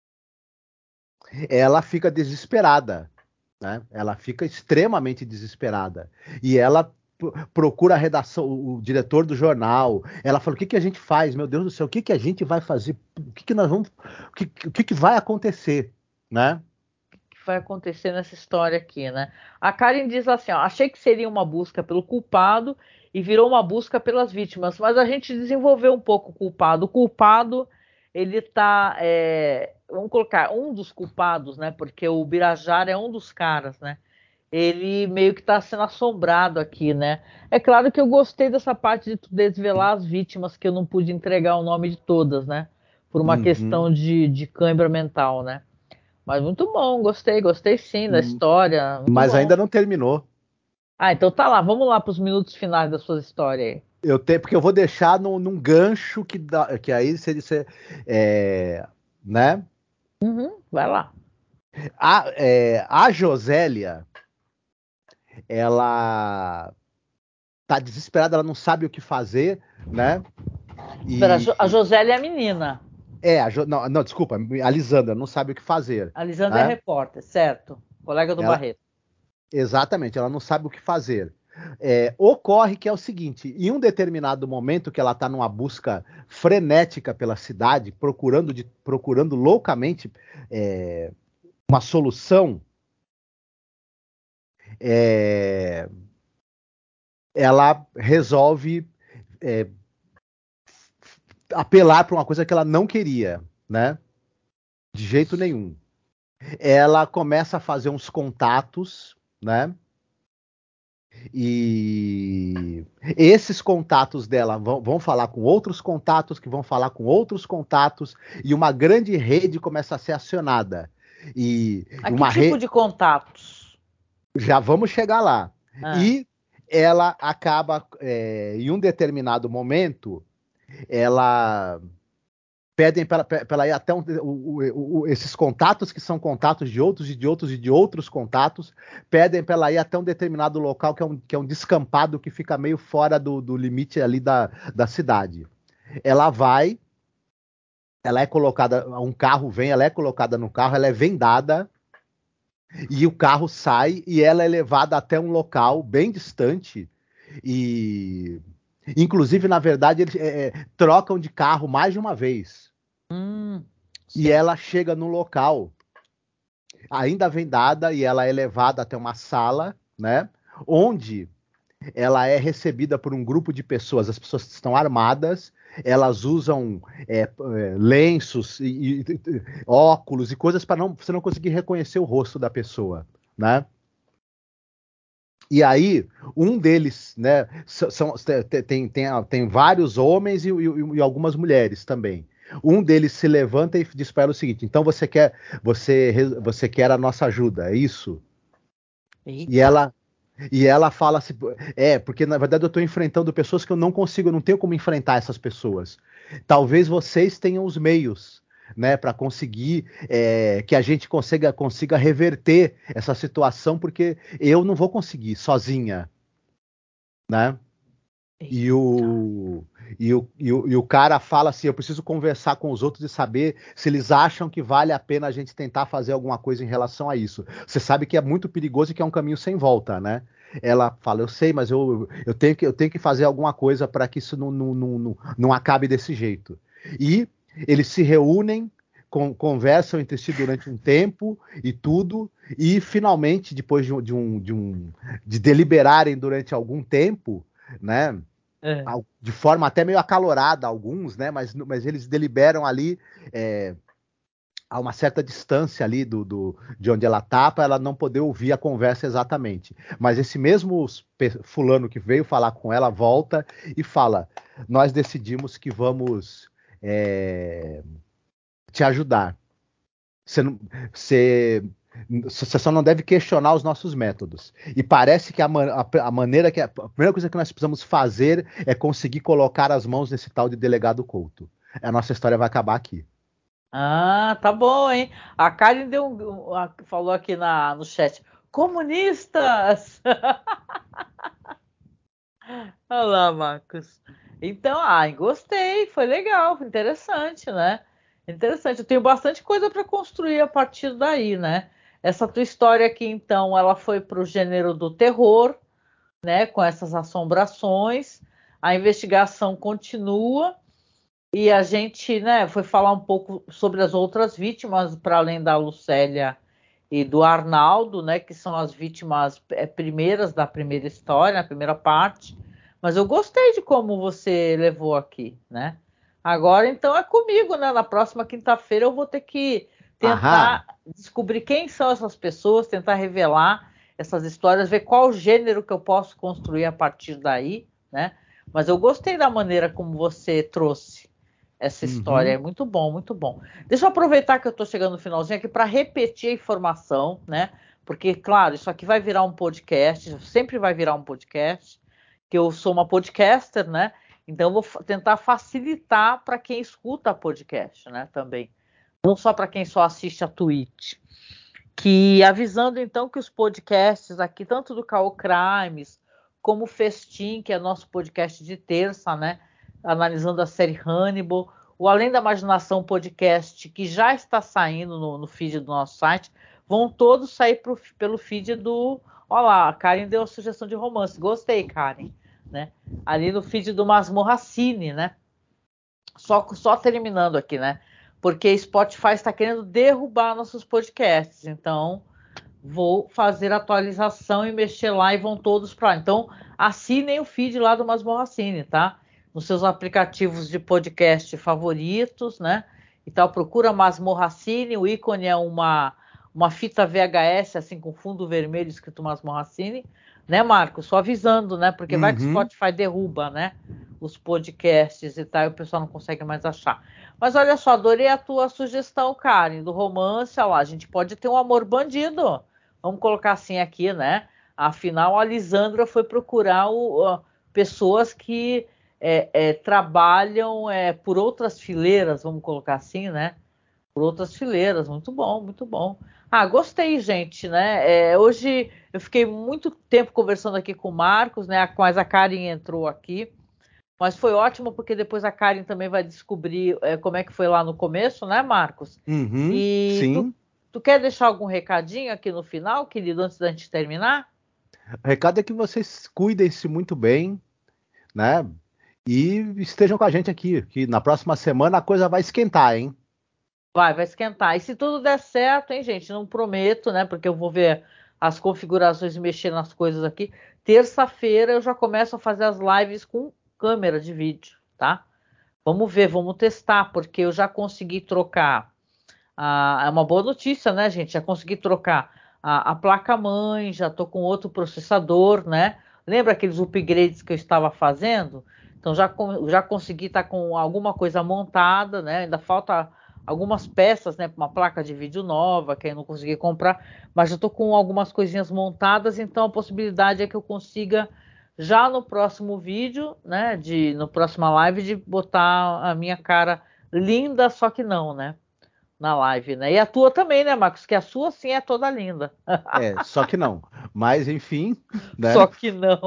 ela fica desesperada, né? Ela fica extremamente desesperada. E ela p- procura a redação, o, o diretor do jornal. Ela fala: o que que a gente faz? Meu Deus do céu, o que que a gente vai fazer? O que que nós vamos, o que, o que que vai acontecer, né? Que vai acontecer nessa história aqui, né? A Karen diz assim, ó, achei que seria uma busca pelo culpado e virou uma busca pelas vítimas, mas a gente desenvolveu um pouco o culpado. O culpado, ele tá, é, vamos colocar, um dos culpados, né? Porque o Birajara é um dos caras, né? Ele meio que está sendo assombrado aqui, né? É claro que eu gostei dessa parte de tu desvelar as vítimas, que eu não pude entregar o nome de todas, né? Por uma Uhum. questão de, de cãibra mental, né? Mas muito bom, gostei, gostei sim da Hum, história, muito Mas bom. ainda não terminou. Ah, então tá lá, vamos lá para os minutos finais da sua história aí. Eu tenho, porque eu vou deixar num, num gancho que, dá, que aí se, se, é, né? Uhum, vai lá. A, é, a Josélia, ela tá desesperada, ela não sabe o que fazer, né? Espera, a, jo a E Josélia é a menina, é, a Jo- não, não, desculpa, a Lisandra não sabe o que fazer, a Lisandra é né? repórter, certo? Colega do Ela, Barreto. exatamente, ela não sabe o que fazer. É, ocorre que é o seguinte: em um determinado momento que ela está numa busca frenética pela cidade, procurando, de, procurando loucamente é, uma solução, é, ela resolve é, apelar para uma coisa que ela não queria, né? De jeito nenhum. Ela começa a fazer uns contatos, né? E esses contatos dela vão, vão falar com outros contatos, que vão falar com outros contatos, e uma grande rede começa a ser acionada. E A que uma tipo rede. de contatos? Já vamos chegar lá. Ah, E ela acaba, é, em um determinado momento, ela pedem para ela ir até um, o, o, esses contatos que são contatos de outros e de outros e de outros contatos, pedem para ela ir até um determinado local que é um, que é um descampado que fica meio fora do, do limite ali da, da cidade. Ela vai, ela é colocada, um carro vem, ela é colocada no carro, ela é vendada e o carro sai e ela é levada até um local bem distante e, inclusive, na verdade, eles é, é, trocam de carro mais de uma vez. Hum, e ela chega no local, ainda vendada, e ela é levada até uma sala, né? Onde ela é recebida por um grupo de pessoas, as pessoas estão armadas, elas usam é, é, lenços e, e, óculos e coisas para não, você não conseguir reconhecer o rosto da pessoa, né? E aí, um deles, né, são, tem, tem, tem vários homens e, e, e algumas mulheres também. Um deles se levanta e diz para ela o seguinte: então você quer, você, você quer a nossa ajuda, é isso? Eita. E ela, e ela fala assim: é, porque na verdade eu estou enfrentando pessoas que eu não consigo, eu não tenho como enfrentar essas pessoas. Talvez vocês tenham os meios, né, para conseguir é, que a gente consiga, consiga reverter essa situação, porque eu não vou conseguir sozinha, né? E o, e, o, e, o, e o cara fala assim: eu preciso conversar com os outros e saber se eles acham que vale a pena a gente tentar fazer alguma coisa em relação a isso. Você sabe que é muito perigoso e que é um caminho sem volta, né? Ela fala: eu sei, mas eu, eu, tenho, que, eu tenho que fazer alguma coisa para que isso não, não, não, não, não acabe desse jeito. E eles se reúnem, com, conversam entre si durante um tempo e tudo, e finalmente, depois de, de, um, de, um, de deliberarem durante algum tempo, né? É. De forma até meio acalorada, alguns, né? Mas, mas eles deliberam ali é, a uma certa distância ali do, do, de onde ela tá, para ela não poder ouvir a conversa exatamente. Mas esse mesmo fulano que veio falar com ela volta e fala: nós decidimos que vamos é, te ajudar. Você, não, você, você só não deve questionar os nossos métodos. E parece que a, a, a maneira que a, a primeira coisa que nós precisamos fazer é conseguir colocar as mãos nesse tal de delegado Couto. A nossa história vai acabar aqui. Ah, tá bom, hein? A Karen deu um, um, falou aqui na, no chat: comunistas! Olha lá, Marcos. Então, ai, gostei, foi legal, foi interessante, né? Interessante. Eu tenho bastante coisa para construir a partir daí, né? Essa tua história aqui, então, ela foi para o gênero do terror, né? Com essas assombrações. A investigação continua e a gente, né, foi falar um pouco sobre as outras vítimas, para além da Lucélia e do Arnaldo, né? Que são as vítimas é, primeiras da primeira história, a primeira parte. Mas eu gostei de como você levou aqui, né? Agora, então, é comigo, né? Na próxima quinta-feira eu vou ter que Aham. tentar descobrir quem são essas pessoas, tentar revelar essas histórias, ver qual gênero que eu posso construir a partir daí, né? Mas eu gostei da maneira como você trouxe essa história, Uhum. é muito bom, muito bom. Deixa eu aproveitar que eu estou chegando no finalzinho aqui para repetir a informação, né? Porque, claro, isso aqui vai virar um podcast, sempre vai virar um podcast, que eu sou uma podcaster, né? Então eu vou tentar facilitar para quem escuta podcast, né? Também. Não só para quem só assiste a Twitch. Que avisando então que os podcasts aqui, tanto do Caô Crimes, como o Festim, que é nosso podcast de terça, né? Analisando a série Hannibal, o Além da Imaginação podcast, que já está saindo no, no feed do nosso site, vão todos sair pro, pelo feed do. Olha lá, a Karen deu a sugestão de romance. Gostei, Karen. Né? Ali no feed do Masmorra Cine, né? Só, só terminando aqui, né? Porque Spotify está querendo derrubar nossos podcasts. Então, vou fazer a atualização e mexer lá e vão todos para lá. Então, assinem o feed lá do Masmorra Cine, tá? Nos seus aplicativos de podcast favoritos, né? E tal, procura Masmorra Cine, o ícone é uma, uma fita V H S, assim, com fundo vermelho escrito Masmorra Cine, né, Marcos? Só avisando, né? Porque vai que o Uhum. Spotify derruba, né? Os podcasts e tal, e o pessoal não consegue mais achar. Mas olha só, adorei a tua sugestão, Karen, do romance. Olha lá, a gente pode ter um amor bandido. Vamos colocar assim aqui, né? Afinal, a Lisandra foi procurar o, uh, pessoas que é, é, trabalham é, por outras fileiras, vamos colocar assim, né? Por outras fileiras. Muito bom, muito bom. Ah, gostei, gente, né? É, hoje eu fiquei muito tempo conversando aqui com o Marcos, né? Mas a Karen entrou aqui. Mas foi ótimo porque depois a Karen também vai descobrir é, como é que foi lá no começo, né, Marcos? Uhum, E tu, sim. tu quer deixar algum recadinho aqui no final, querido, antes da gente terminar? O recado é que vocês cuidem-se muito bem, né? E estejam com a gente aqui, que na próxima semana a coisa vai esquentar, hein? Vai, vai esquentar. E se tudo der certo, hein, gente? Não prometo, né? Porque eu vou ver as configurações e mexer nas coisas aqui. Terça-feira eu já começo a fazer as lives com câmera de vídeo, tá? Vamos ver, vamos testar, porque eu já consegui trocar. Ah, é uma boa notícia, né, gente? Já consegui trocar a, a placa-mãe, já estou com outro processador, né? Lembra aqueles upgrades que eu estava fazendo? Então já, já consegui estar tá com alguma coisa montada, né? Ainda falta algumas peças, né? Para uma placa de vídeo nova, que eu não consegui comprar, mas já estou com algumas coisinhas montadas, então a possibilidade é que eu consiga já no próximo vídeo, né? De, no próxima live, de botar a minha cara linda, só que não, né? Na live, né? E a tua também, né, Marcos? Que a sua sim é toda linda. É, só que não. Mas enfim, Só né? que não.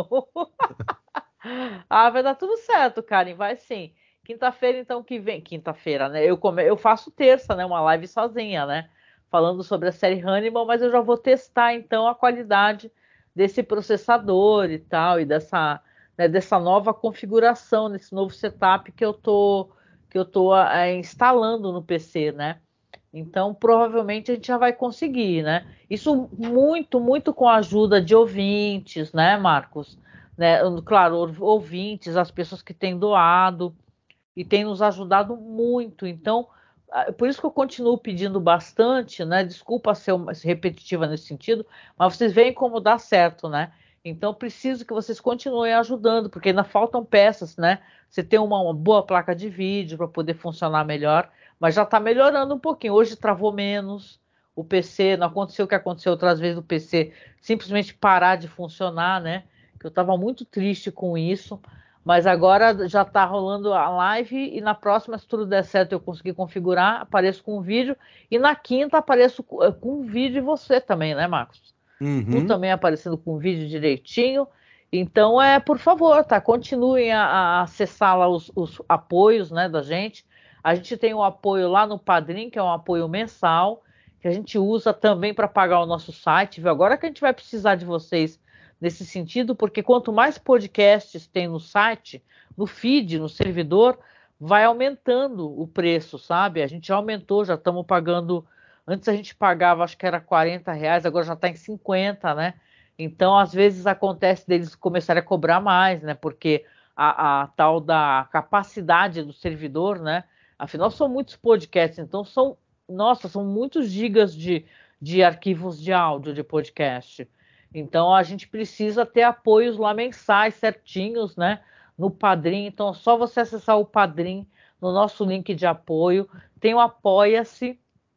Ah, vai dar tudo certo, Karen. Vai sim. Quinta-feira, então, que vem. Quinta-feira, né? Eu, come... eu faço terça, né? Uma live sozinha, né? Falando sobre a série Hannibal, mas eu já vou testar, então, a qualidade desse processador e tal, e dessa, né, dessa nova configuração, nesse novo setup que eu tô, que eu tô é, instalando no P C, né? Então, provavelmente a gente já vai conseguir, né? Isso muito, muito com a ajuda de ouvintes, né, Marcos? Né? Claro, ouvintes, as pessoas que têm doado e têm nos ajudado muito. Então, por isso que eu continuo pedindo bastante, né? Desculpa ser repetitiva nesse sentido, mas vocês veem como dá certo, né? Então, preciso que vocês continuem ajudando, porque ainda faltam peças, né? Você tem uma, uma boa placa de vídeo para poder funcionar melhor, mas já está melhorando um pouquinho. Hoje travou menos o P C, não aconteceu o que aconteceu outras vezes do P C simplesmente parar de funcionar, né? Que eu estava muito triste com isso. Mas agora já está rolando a live e na próxima, se tudo der certo, eu conseguir configurar, apareço com o vídeo. E na quinta apareço com o vídeo e você também, né, Marcos? Tu Uhum. também aparecendo com o vídeo direitinho. Então, é, por favor, tá? Continuem a, a acessar lá os, os apoios, né, da gente. A gente tem um apoio lá no Padrim, que é um apoio mensal, que a gente usa também para pagar o nosso site, viu? Agora que a gente vai precisar de vocês nesse sentido, porque quanto mais podcasts tem no site, no feed, no servidor, vai aumentando o preço, sabe? A gente já aumentou, já estamos pagando. Antes a gente pagava, acho que era quarenta reais, agora já está em cinquenta, né? Então, às vezes acontece deles começarem a cobrar mais, né? Porque a, a tal da capacidade do servidor, né? Afinal, são muitos podcasts, então são, nossa, são muitos gigas de, de arquivos de áudio de podcast. Então, a gente precisa ter apoios lá mensais certinhos, né? No Padrim. Então, é só você acessar o Padrim no nosso link de apoio. Tem o Apoia-se,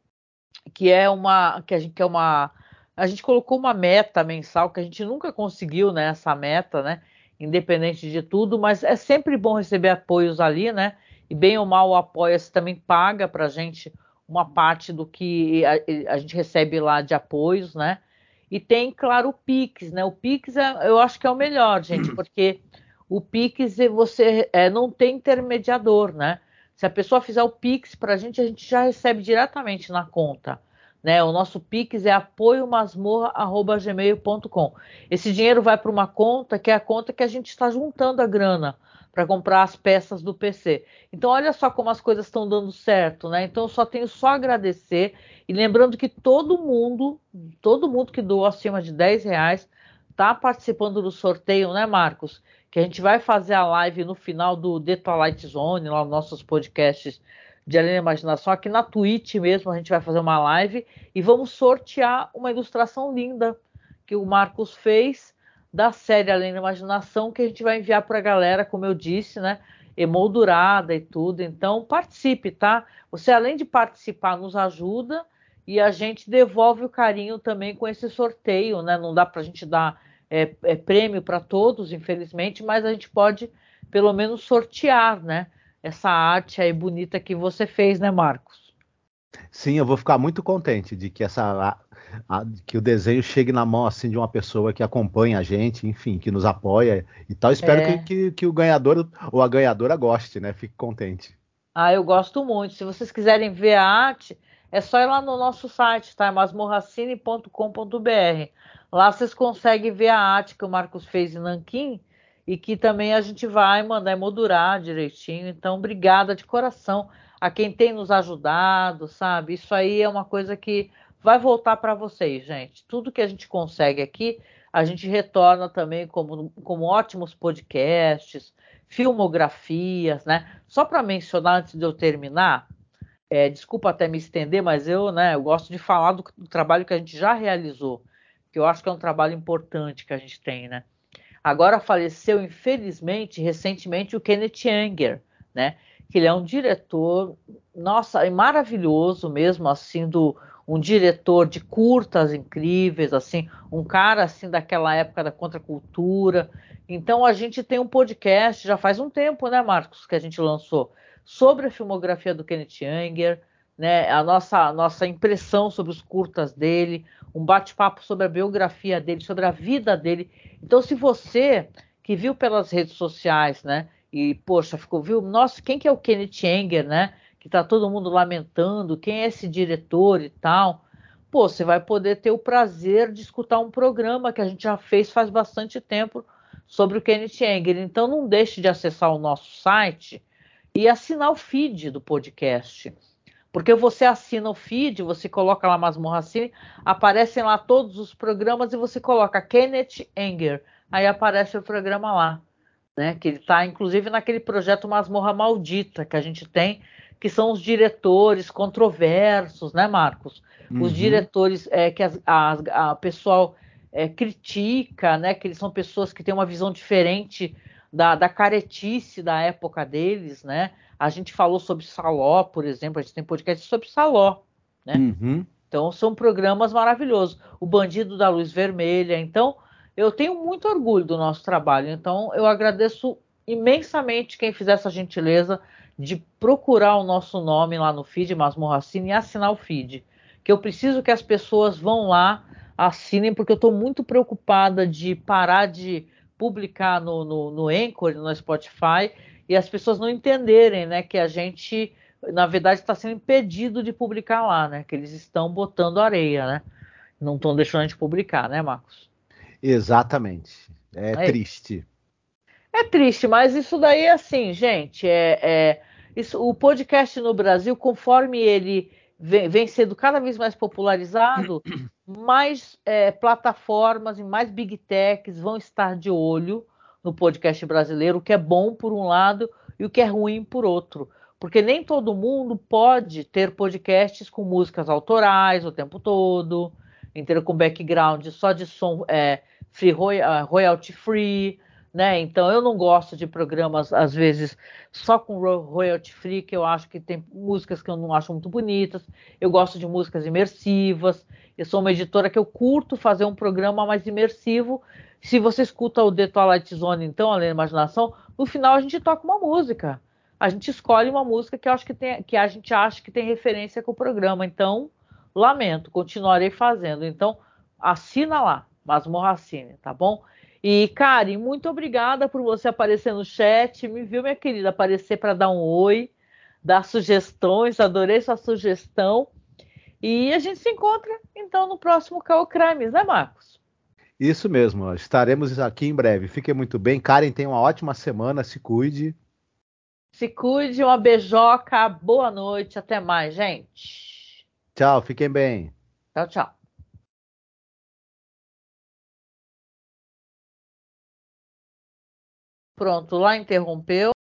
que é uma que a gente que é uma a gente colocou uma meta mensal que a gente nunca conseguiu, né, essa meta, né, independente de tudo, mas é sempre bom receber apoios ali, né, e bem ou mal o Apoia-se também paga para a gente uma parte do que a, a, gente recebe lá de apoios, né, e tem, claro, o Pix, né, o Pix é, eu acho que é o melhor, gente, porque o Pix você é, não tem intermediador, né. Se a pessoa fizer o Pix para a gente, a gente já recebe diretamente na conta. Né? O nosso Pix é apoio masmorra arroba gmail ponto com. Esse dinheiro vai para uma conta que é a conta que a gente está juntando a grana para comprar as peças do P C. Então, olha só como as coisas estão dando certo, né? Então, eu só tenho só a agradecer. E lembrando que todo mundo, todo mundo que doou acima de dez reais, está participando do sorteio, né, Marcos? Que a gente vai fazer a live no final do The Twilight Zone, lá nos nossos podcasts de Além da Imaginação. Aqui na Twitch mesmo a gente vai fazer uma live e vamos sortear uma ilustração linda que o Marcos fez da série Além da Imaginação, que a gente vai enviar para a galera, como eu disse, né? Emoldurada e tudo. Então participe, tá? Você, além de participar, nos ajuda e a gente devolve o carinho também com esse sorteio, né? Não dá para a gente dar é, é prêmio para todos, infelizmente, mas a gente pode pelo menos sortear, né? Essa arte aí bonita que você fez, né, Marcos? Sim, eu vou ficar muito contente de que essa a- a- que o desenho chegue na mão assim de uma pessoa que acompanha a gente, enfim, que nos apoia e tal. Espero que, É. que, que o ganhador ou a ganhadora goste, né? Fique contente. Ah, eu gosto muito. Se vocês quiserem ver a arte, é só ir lá no nosso site, tá? masmorracine ponto com ponto br. Lá vocês conseguem ver a arte que o Marcos fez em Nanquim e que também a gente vai mandar emoldurar direitinho. Então, obrigada de coração a quem tem nos ajudado, sabe? Isso aí é uma coisa que vai voltar para vocês, gente. Tudo que a gente consegue aqui, a gente retorna também como, como ótimos podcasts, filmografias, né? Só para mencionar antes de eu terminar, é, desculpa até me estender, mas eu, né, eu gosto de falar do, do trabalho que a gente já realizou, que eu acho que é um trabalho importante que a gente tem, né? Agora faleceu, infelizmente, recentemente o Kenneth Anger, né? Que ele é um diretor, nossa, é maravilhoso mesmo, assim, do um diretor de curtas incríveis, assim, um cara assim daquela época da contracultura. Então a gente tem um podcast, já faz um tempo, né, Marcos, que a gente lançou sobre a filmografia do Kenneth Anger, né? A nossa a nossa impressão sobre os curtas dele, um bate-papo sobre a biografia dele, sobre a vida dele. Então, se você que viu pelas redes sociais, né? E, poxa, ficou, viu? Nossa, quem que é o Kenneth Anger, né? Que tá todo mundo lamentando, quem é esse diretor e tal. Pô, você vai poder ter o prazer de escutar um programa que a gente já fez faz bastante tempo sobre o Kenneth Anger. Então, não deixe de acessar o nosso site e assinar o feed do podcast. Porque você assina o feed, você coloca lá Masmorra Cine, aparecem lá todos os programas e você coloca Kenneth Anger. Aí aparece o programa lá, né? Que ele está, inclusive, naquele projeto Masmorra Maldita que a gente tem, que são os diretores controversos, né, Marcos? Os Uhum. diretores é, que as, as, a pessoal é, critica, né? Que eles são pessoas que têm uma visão diferente da, da caretice da época deles, né? A gente falou sobre Saló, por exemplo, a gente tem podcast sobre Saló, né? Uhum. Então são programas maravilhosos. O Bandido da Luz Vermelha. Então eu tenho muito orgulho do nosso trabalho. Então eu agradeço imensamente quem fizer essa gentileza de procurar o nosso nome lá no feed, Masmorra Cine, e assinar o feed. Que eu preciso que as pessoas vão lá, assinem, porque eu estou muito preocupada de parar de publicar no, no, no Anchor, no Spotify, e as pessoas não entenderem, né, que a gente na verdade está sendo impedido de publicar lá, né? Que eles estão botando areia, né? Não estão deixando a gente publicar, né, Marcos? Exatamente. É É, triste. é triste, mas isso daí é assim, gente. É, é isso, o podcast no Brasil, conforme ele vem, vem sendo cada vez mais popularizado, mais é, plataformas e mais big techs vão estar de olho no podcast brasileiro, o que é bom por um lado e o que é ruim por outro. Porque nem todo mundo pode ter podcasts com músicas autorais o tempo todo, inteiro com background só de som é, free, royalty free, né? Então eu não gosto de programas, às vezes, só com royalty free, que eu acho que tem músicas que eu não acho muito bonitas. Eu gosto de músicas imersivas. Eu sou uma editora que eu curto fazer um programa mais imersivo. Se você escuta o The Twilight Zone, então, além da imaginação, no final a gente toca uma música. A gente escolhe uma música que, eu acho que, tem, que a gente acha que tem referência com o programa. Então, lamento, continuarei fazendo. Então, assina lá, Masmorra Cine, tá bom? E, Karen, muito obrigada por você aparecer no chat. Me viu, minha querida, aparecer para dar um oi, dar sugestões. Adorei sua sugestão. E a gente se encontra, então, no próximo Call Crimes, né, Marcos? Isso mesmo. Estaremos aqui em breve. Fique muito bem. Karen, tenha uma ótima semana. Se cuide. Se cuide, uma beijoca, boa noite, até mais, gente. Tchau, fiquem bem. Tchau, tchau. Pronto, lá interrompeu.